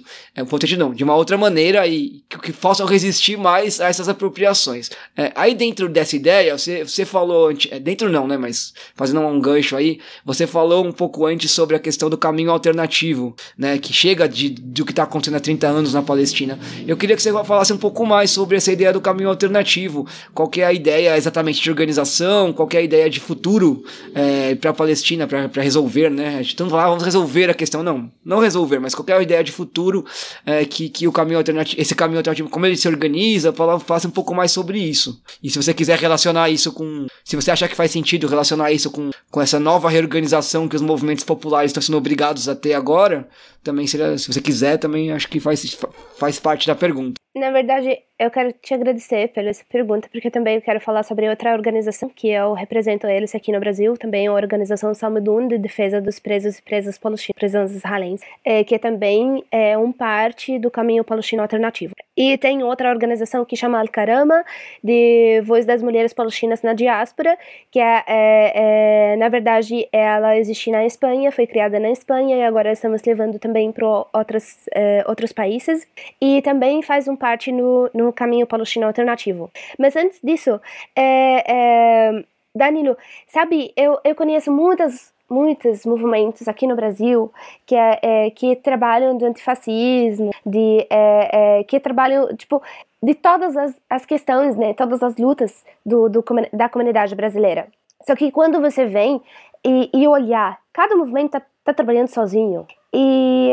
De uma outra maneira e que possam resistir mais a essas apropriações. Aí dentro dessa ideia, você falou, dentro não, né? Mas fazendo um gancho aí, você falou um pouco antes sobre a questão do caminho alternativo, né? Que chega do que tá acontecendo há 30 anos na Palestina. Eu queria que você falasse um pouco mais sobre essa ideia do caminho alternativo. Qual que é a ideia exatamente de organização, qual que é a ideia de futuro para a Palestina, para resolver, né? Então vamos resolver a questão, não resolver, mas qual que é a ideia de futuro que o caminho alternativo, esse caminho alternativo, como ele se organiza, falasse um pouco mais sobre isso. E se você quiser relacionar isso se você achar que faz sentido relacionar isso com essa nova reorganização que os movimentos populares estão sendo obrigados a ter agora, também seria, se você quiser, também acho que faz parte da pergunta. Na verdade, eu quero te agradecer pela essa pergunta, porque também eu quero falar sobre outra organização que eu represento eles aqui no Brasil, também a organização Salmedun, de defesa dos presos e presas palestinos, presos israelenses, que também é parte do caminho palestino alternativo. E tem outra organização que chama Al-Karama, de voz das mulheres palestinas na diáspora, que na verdade, ela existe na Espanha, foi criada na Espanha e agora estamos levando também para outros países. E também faz parte no caminho palestino alternativo. Mas antes disso, Danilo, sabe, eu conheço muitas muitos movimentos aqui no Brasil que trabalham do antifascismo, que trabalham, tipo, de todas as questões, né, todas as lutas da comunidade brasileira. Só que quando você vem e olhar, cada movimento tá trabalhando sozinho. E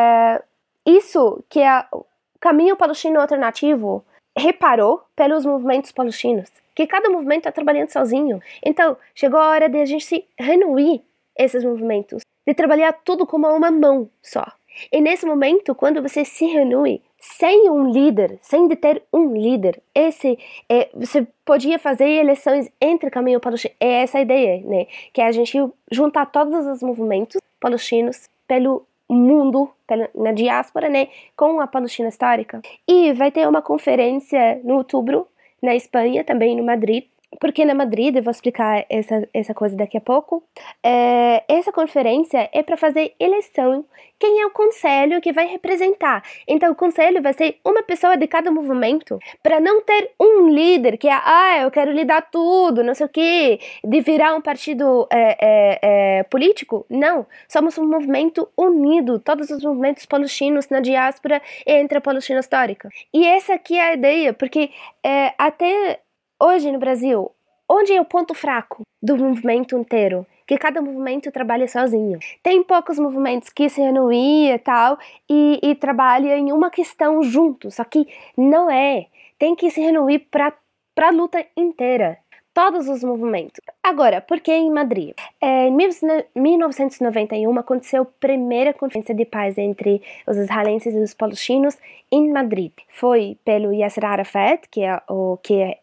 isso que é o Caminho Palestino Alternativo reparou pelos movimentos palestinos, que cada movimento está trabalhando sozinho. Então, chegou a hora de a gente se reunir esses movimentos, de trabalhar tudo como uma mão só. E nesse momento, quando você se reúne sem um líder, sem de ter um líder, você podia fazer eleições entre Caminho Palestino. É essa a ideia, né? Que é a gente juntar todos os movimentos palestinos pelo mundo, na diáspora, né, com a Palestina histórica. E vai ter uma conferência no outubro, na Espanha, também no Madrid, porque na Madrid, eu vou explicar essa coisa daqui a pouco, essa conferência é para fazer eleição, quem é o conselho que vai representar. Então o conselho vai ser uma pessoa de cada movimento, para não ter um líder que eu quero lidar tudo, não sei o que, de virar um partido político. Não, somos um movimento unido, todos os movimentos palestinos na diáspora entre a Palestina histórica. E essa aqui é a ideia, porque até hoje no Brasil, onde é o ponto fraco do movimento inteiro? Que cada movimento trabalha sozinho. Tem poucos movimentos que se reúnem e tal, e trabalham em uma questão juntos, só que não é. Tem que se reunir para a luta inteira. Todos os movimentos. Agora, por que em Madrid? Em 1991 aconteceu a primeira conferência de paz entre os israelenses e os palestinos em Madrid. Foi pelo Yasser Arafat, que é o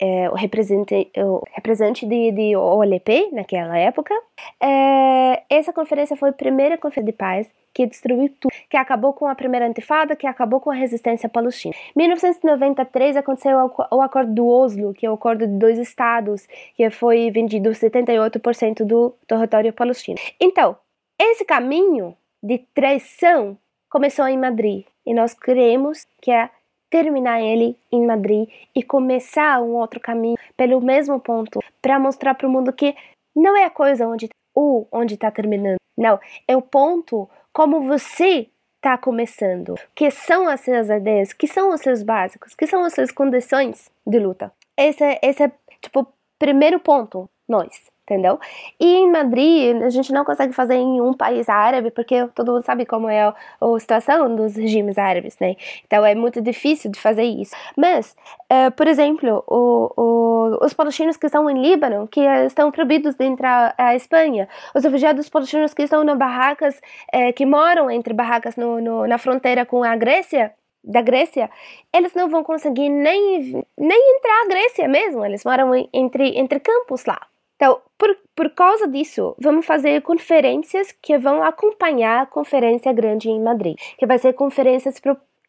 representante de OLP naquela época. Essa conferência foi a primeira conferência de paz que destruiu tudo, que acabou com a primeira intifada, que acabou com a resistência palestina. Em 1993 aconteceu o Acordo do Oslo, que é o acordo de 2 estados, que foi vendido 78% do território palestino. Então, esse caminho de traição começou em Madrid, e nós queremos que terminar ele em Madrid e começar um outro caminho pelo mesmo ponto, para mostrar para o mundo que não é a coisa onde está terminando. Não, é o ponto como você está começando, que são as suas ideias, que são os seus básicos, que são as suas condições de luta. Esse é tipo, primeiro ponto, nós, entendeu? E em Madrid, a gente não consegue fazer em um país árabe, porque todo mundo sabe como é a situação dos regimes árabes, né? Então é muito difícil de fazer isso. Mas, por exemplo, os palestinos que estão em Líbano, que estão proibidos de entrar à Espanha, os refugiados palestinos que estão nas barracas, que moram entre barracas na fronteira com a Grécia, da Grécia, eles não vão conseguir nem entrar à Grécia mesmo, eles moram entre campos lá. Então, por causa disso, vamos fazer conferências que vão acompanhar a conferência grande em Madrid, que vai ser conferências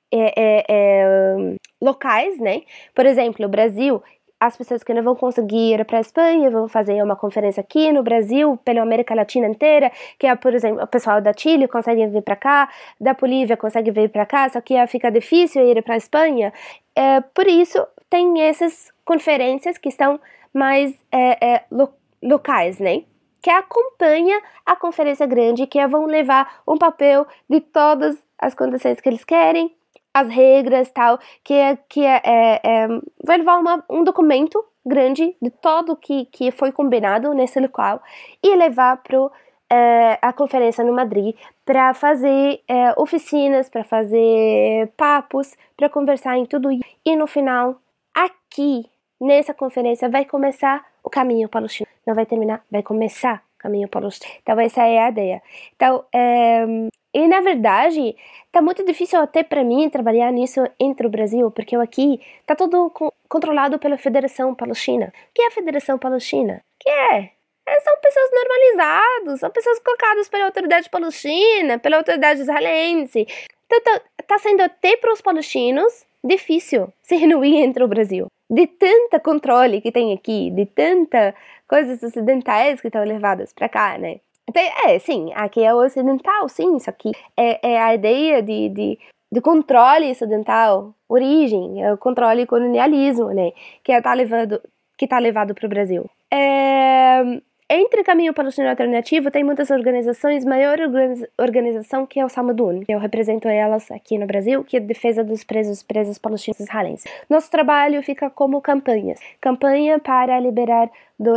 locais, né? Por exemplo, o Brasil, as pessoas que não vão conseguir ir para a Espanha vão fazer uma conferência aqui no Brasil, pela América Latina inteira, que é, por exemplo, o pessoal da Chile consegue vir para cá, da Bolívia consegue vir para cá, só que fica difícil ir para a Espanha. Por isso, tem essas conferências que estão mais locais, né? Que acompanha a conferência grande, que vão levar um papel de todas as condições que eles querem, as regras, tal, que vai levar um documento grande de tudo que foi combinado nesse local e levar para a conferência no Madrid para fazer oficinas, para fazer papos, para conversar em tudo isso. E no final, aqui, nessa conferência, vai começar o caminho palestino. Não vai terminar, vai começar o caminho palestino. Então, essa é a ideia. Então, e na verdade, tá muito difícil até para mim trabalhar nisso entre o Brasil, porque aqui tá tudo controlado pela Federação Palestina. O que é a Federação Palestina? São pessoas normalizadas, são pessoas colocadas pela autoridade palestina, pela autoridade israelense. Então, tá sendo até para os palestinos difícil se reunir entre o Brasil. De tanta controle que tem aqui, de tanta coisas ocidentais que estão levadas para cá, né? Então, sim, aqui é o ocidental, sim, isso aqui é a ideia de controle ocidental, origem, é o controle colonialismo, né? Que tá levado para o Brasil. entre Caminho Palestino Alternativo tem muitas organizações, maior organização que é o Samadun, que eu represento elas aqui no Brasil, que é a defesa dos presos palestinos israelenses. Nosso trabalho fica como campanha para liberar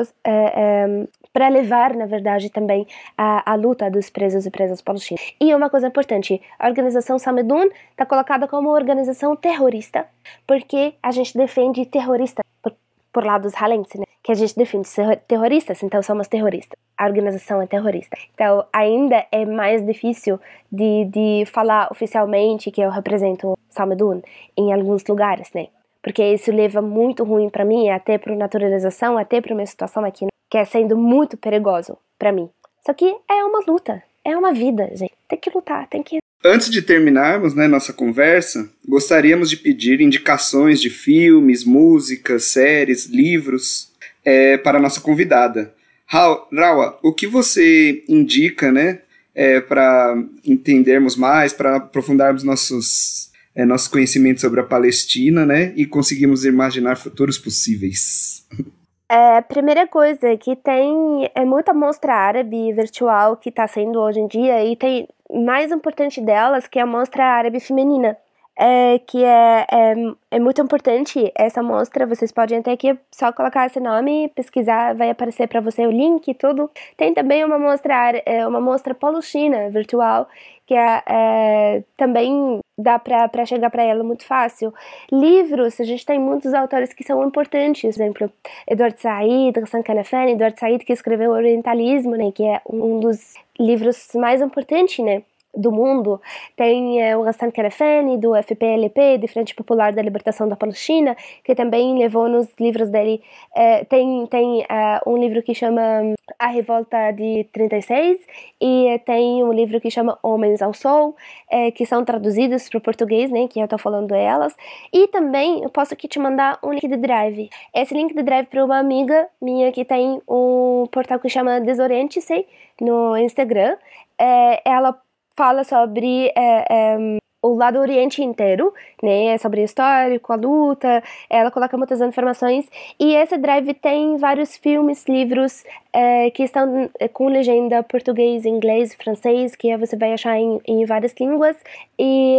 para levar, na verdade, também a luta dos presos e presas palestinos. E uma coisa importante, a organização Samadun está colocada como organização terrorista, porque a gente defende terroristas por lado israelense, né? Que a gente defende terroristas, então somos terroristas. A organização é terrorista. Então, ainda é mais difícil de falar oficialmente que eu represento Samadun em alguns lugares, né? Porque isso leva muito ruim para mim, até para naturalização, até para minha situação aqui, né? Que é sendo muito perigoso para mim. Só que é uma luta, é uma vida, gente. Tem que lutar, tem que... Antes de terminarmos, né, nossa conversa, gostaríamos de pedir indicações de filmes, músicas, séries, livros para a nossa convidada. Rawa, o que você indica, né, para entendermos mais, para aprofundarmos nossos conhecimentos sobre a Palestina, né, e conseguirmos imaginar futuros possíveis? A primeira coisa que tem muita mostra árabe virtual que está sendo hoje em dia, e tem mais importante delas, que é a mostra árabe feminina, que é muito importante essa mostra. Vocês podem até aqui só colocar esse nome, pesquisar, vai aparecer para você o link e tudo. Tem também uma mostra palestina virtual, que também dá para chegar para ela muito fácil. Livros, a gente tem muitos autores que são importantes, por exemplo, Edward Said, Hassan Kanafani. Edward Said, que escreveu o Orientalismo, né, que é um dos livros mais importantes, né, do mundo. Tem o Hassan Kanafani, do FPLP, de Frente Popular da Libertação da Palestina, que também levou nos livros dele. Tem um livro que chama A Revolta de 36, e tem um livro que chama Homens ao Sol, que são traduzidos para o português, né, que eu estou falando elas. E também eu posso aqui te mandar um link de Drive. Esse link de Drive para uma amiga minha que tem um portal que chama Desoriente-se no Instagram. Ela fala sobre o lado Oriente inteiro, né, sobre o histórico, a luta. Ela coloca muitas informações, e esse Drive tem vários filmes, livros que estão com legenda português, inglês, francês, que você vai achar em várias línguas, e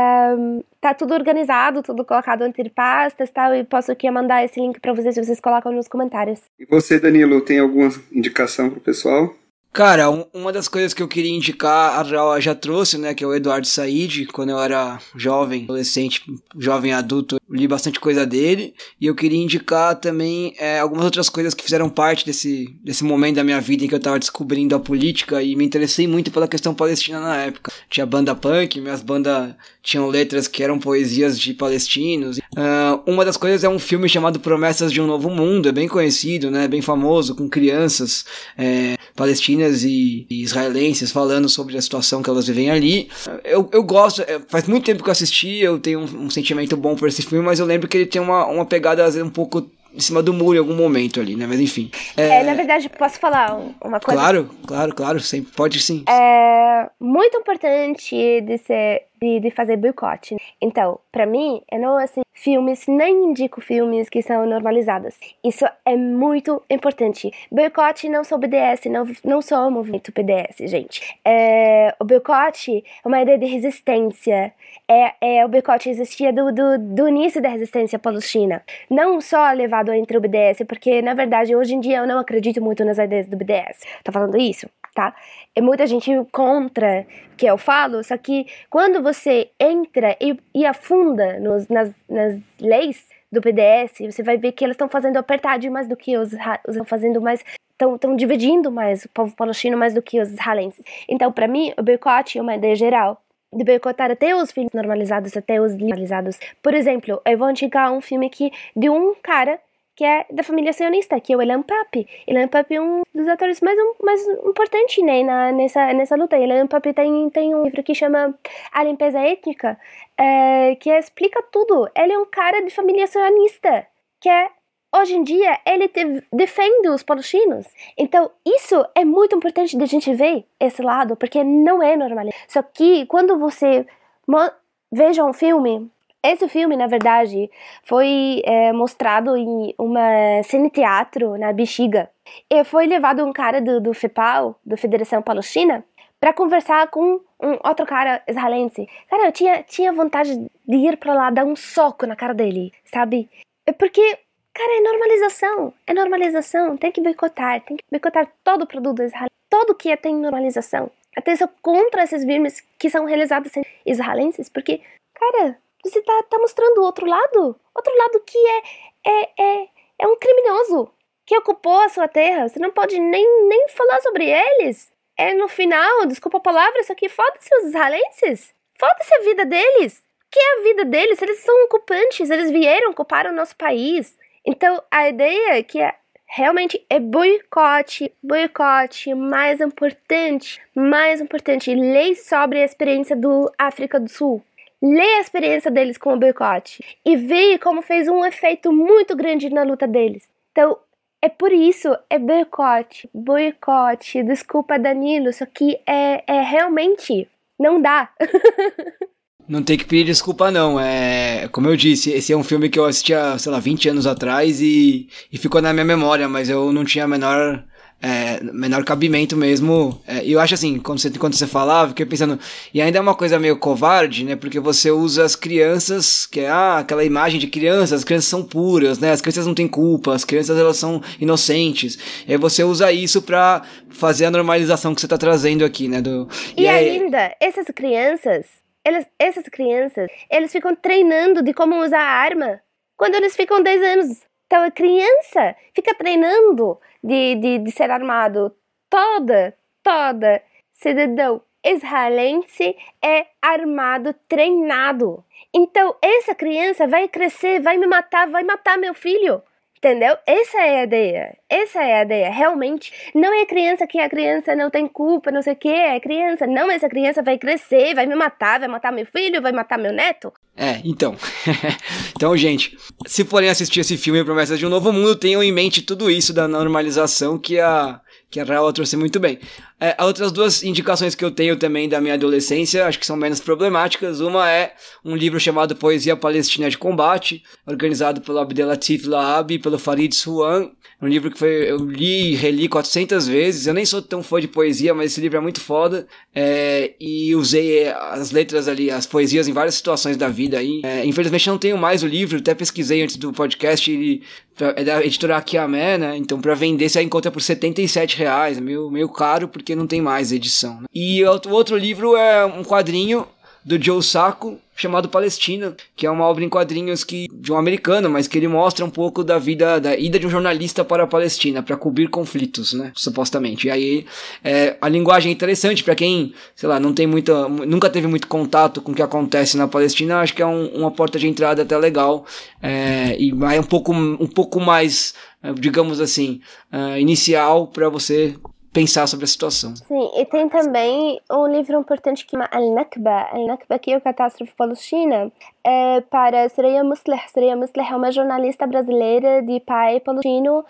tá tudo organizado, tudo colocado entre pastas, tal, e posso aqui mandar esse link para vocês, se vocês colocam nos comentários. E você, Danilo, tem alguma indicação pro pessoal? Cara, uma das coisas que eu queria indicar, a Rawa já trouxe, né, que é o Edward Said. Quando eu era jovem, adolescente, jovem adulto, eu li bastante coisa dele, e eu queria indicar também algumas outras coisas que fizeram parte desse momento da minha vida em que eu tava descobrindo a política, e me interessei muito pela questão palestina na época. Tinha banda punk, minhas bandas tinham letras que eram poesias de palestinos. Uma das coisas é um filme chamado Promessas de um Novo Mundo, é bem conhecido, né, bem famoso, com crianças palestinas e israelenses falando sobre a situação que elas vivem ali. Eu gosto, faz muito tempo que eu assisti, eu tenho um sentimento bom por esse filme, mas eu lembro que ele tem uma pegada às vezes um pouco em cima do muro em algum momento ali, né? Mas enfim. Na verdade, posso falar uma coisa? Claro, sempre, pode sim. É muito importante de fazer boicote. Então, pra mim, eu não filmes, nem indico filmes que são normalizados. Isso é muito importante. Boicote não sou BDS, não sou o movimento BDS, gente. O boicote é uma ideia de resistência. O boicote existia do início da resistência palestina. Não só levado entre o BDS, porque, na verdade, hoje em dia eu não acredito muito nas ideias do BDS. Tô falando isso, tá? É muita gente contra que eu falo, só que quando você entra e afunda nas leis do BDS, você vai ver que eles estão fazendo apertar demais do que os estão fazendo mais, estão dividindo mais o povo palestino mais do que os israelenses. Então, para mim, o boicote é uma ideia geral de boicotar até os filmes normalizados, até os normalizados. Por exemplo, eu vou indicar um filme aqui de um cara que é da família sionista, que é o Ilan Pappé. Ilan Pappé é um dos atores mais importantes, né, nessa luta. Ilan Pappé tem um livro que chama A Limpeza Étnica, que explica tudo. Ele é um cara de família sionista, que hoje em dia ele defende os palestinos. Então, isso é muito importante de a gente ver esse lado, porque não é normal. Só que quando você veja um filme Esse filme, na verdade, foi mostrado em uma cine-teatro na Bexiga. E foi levado um cara do FEPAL, da Federação Palestina, para conversar com um outro cara israelense. Cara, eu tinha vontade de ir para lá, dar um soco na cara dele, sabe? Porque, cara, é normalização, tem que boicotar todo o produto israelense, todo que tem normalização. Até sou contra esses filmes que são realizados em israelenses, porque, cara, você tá mostrando o outro lado que é um criminoso, que ocupou a sua terra. Você não pode nem falar sobre eles. No final, desculpa a palavra, isso aqui, foda-se os israelenses. Foda-se a vida deles. Que é a vida deles? Eles são ocupantes, eles vieram ocupar o nosso país. Então, a ideia é que realmente é boicote, mais importante, leis sobre a experiência do África do Sul. Lê a experiência deles com o boicote e vê como fez um efeito muito grande na luta deles. Então, é por isso, é boicote, desculpa Danilo, isso aqui é realmente, não dá. Não tem que pedir desculpa, não. Como eu disse, esse é um filme que eu assistia, sei lá, 20 anos atrás e ficou na minha memória, mas eu não tinha menor cabimento mesmo. E eu acho assim, quando você falava, fiquei pensando, e ainda é uma coisa meio covarde, né? Porque você usa as crianças, que é aquela imagem de crianças, as crianças são puras, né? As crianças não têm culpa, as crianças elas são inocentes. E aí você usa isso pra fazer a normalização que você tá trazendo aqui, né? Ainda, essas crianças, eles ficam treinando de como usar a arma quando eles ficam 10 anos. Então a criança fica treinando de ser armado. Toda cidadão israelense é armado, treinado. Então essa criança vai crescer, vai matar meu filho. Entendeu? Essa é a ideia. Realmente, não é criança que a criança não tem culpa, não sei o que, é criança. Não, essa criança vai crescer, vai me matar, vai matar meu filho, vai matar meu neto. Então. Então, gente, se forem assistir esse filme Promessas de um Novo Mundo, tenham em mente tudo isso da normalização que a Raul trouxe muito bem. Outras duas indicações que eu tenho também da minha adolescência, acho que são menos problemáticas. Uma é um livro chamado Poesia Palestina de Combate, organizado pelo Abdelatif Lahab e pelo Farid Souan. Um livro que eu li e reli 400 vezes. Eu nem sou tão fã de poesia, mas esse livro é muito foda. E usei as letras ali, as poesias em várias situações da vida aí. Infelizmente eu não tenho mais o livro, até pesquisei antes do podcast. Ele é da editora Akiamé, né? Então pra vender você encontra por R$77, meio caro porque não tem mais edição, né? E o outro livro é um quadrinho do Joe Sacco chamado Palestina, que é uma obra em quadrinhos de um americano, mas que ele mostra um pouco da ida de um jornalista para a Palestina, para cobrir conflitos, né, supostamente. E aí a linguagem é interessante para quem, sei lá, nunca teve muito contato com o que acontece na Palestina. Acho que é uma porta de entrada até legal, e é um pouco mais, digamos assim, inicial para você pensar sobre a situação. Sim, e tem também um livro importante que chama Al-Nakba, que é a catástrofe palestina, para Soraya Musleh. Soraya Musleh é uma jornalista brasileira de pai palestino,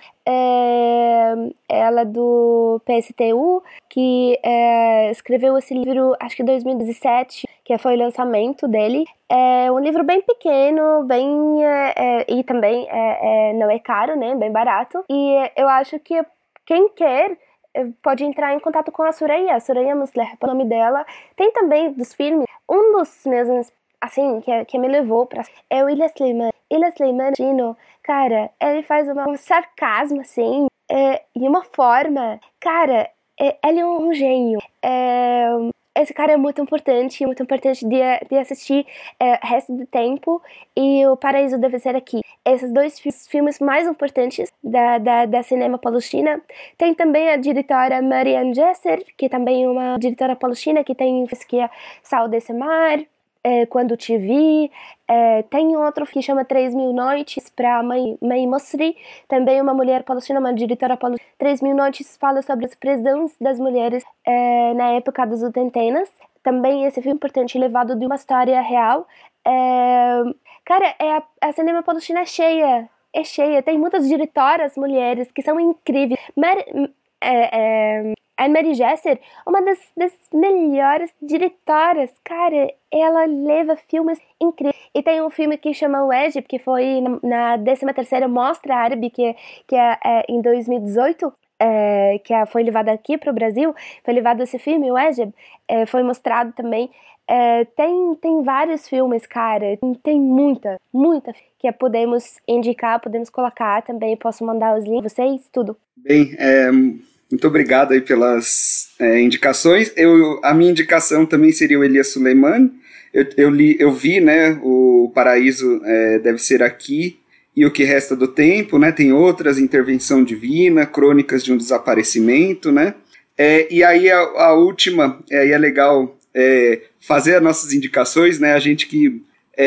ela do PSTU, que escreveu esse livro, acho que em 2017, que foi o lançamento dele. É um livro bem pequeno, e também não é caro, né, bem barato. E eu acho que quem quer pode entrar em contato com a Soraya Musleh, o nome dela. Tem também dos filmes, um dos meus, assim, que me levou pra... é o Ilya Sleiman, cara, ele faz um sarcasmo, assim, e uma forma, cara, ele é um gênio. Esse cara é muito importante de assistir Resto do Tempo e O Paraíso Deve Ser Aqui. Esses dois filmes mais importantes da cinema palestina. Tem também a diretora Marianne Jesser, que também é uma diretora palestina, que tem que é Saudade Semar, Quando Te Vi. Tem outro que chama 3.000 Noites, para Mãe Mosri, também uma mulher palestina, uma diretora palestina. 3.000 Noites fala sobre as prisões das mulheres na época dos oitentenas. Também esse filme importante, levado de uma história real. Cara, a cinema palestina é cheia, tem muitas diretoras mulheres que são incríveis. Anne-Marie Jesser, uma das melhores diretoras, cara, ela leva filmes incríveis. E tem um filme que chama Wajib, que foi na 13ª Mostra Árabe, que é em 2018, foi levado aqui para o Brasil, foi levado esse filme, Wajib, foi mostrado também. Tem vários filmes, cara, tem muita que podemos indicar, podemos colocar também, posso mandar os links, vocês, tudo. Bem, muito obrigado aí pelas indicações. A minha indicação também seria o Elias Suleiman. Eu vi, né, o Paraíso Deve Ser Aqui e O Que Resta do Tempo, né, tem outras, Intervenção Divina, Crônicas de um Desaparecimento, né, e aí a última, aí é legal fazer as nossas indicações, né, a gente que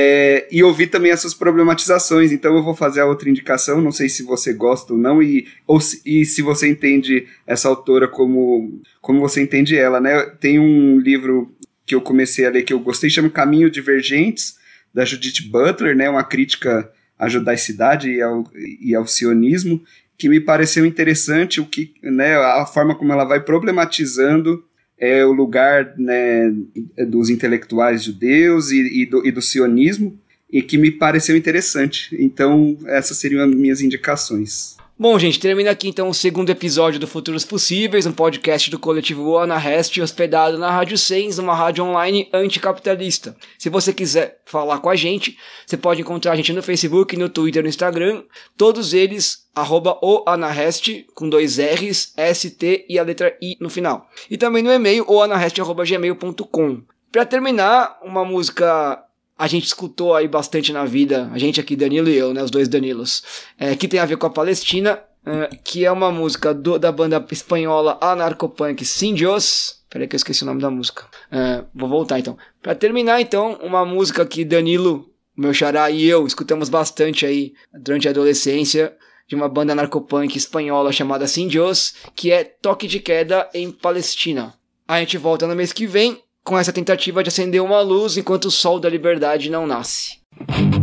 e ouvir também essas problematizações. Então eu vou fazer a outra indicação, não sei se você gosta ou não, e se você entende essa autora como você entende ela, né? Tem um livro que eu comecei a ler que eu gostei, chama Caminho Divergentes, da Judith Butler, né? Uma crítica à judaïcidade e ao sionismo, que me pareceu interessante, né, a forma como ela vai problematizando o lugar, né, dos intelectuais judeus e do sionismo, e que me pareceu interessante. Então, essas seriam as minhas indicações. Bom, gente, termina aqui então o segundo episódio do Futuros Possíveis, um podcast do coletivo O Anarrest, hospedado na Rádio Sens, uma rádio online anticapitalista. Se você quiser falar com a gente, você pode encontrar a gente no Facebook, no Twitter, no Instagram, todos eles @oanarrest, com 2 R's, ST e a letra I no final. E também no e-mail, oanarrest@gmail.com. Pra terminar, uma música a gente escutou aí bastante na vida, a gente aqui, Danilo e eu, né, os dois Danilos, que tem a ver com a Palestina, que é uma música da banda espanhola anarcopunk Sin Dios. Peraí que eu esqueci o nome da música. Vou voltar então. Pra terminar então, uma música que Danilo, meu xará, e eu escutamos bastante aí durante a adolescência, de uma banda anarcopunk espanhola chamada Sin Dios, que é Toque de Queda em Palestina. A gente volta no mês que vem com essa tentativa de acender uma luz enquanto o sol da liberdade não nasce.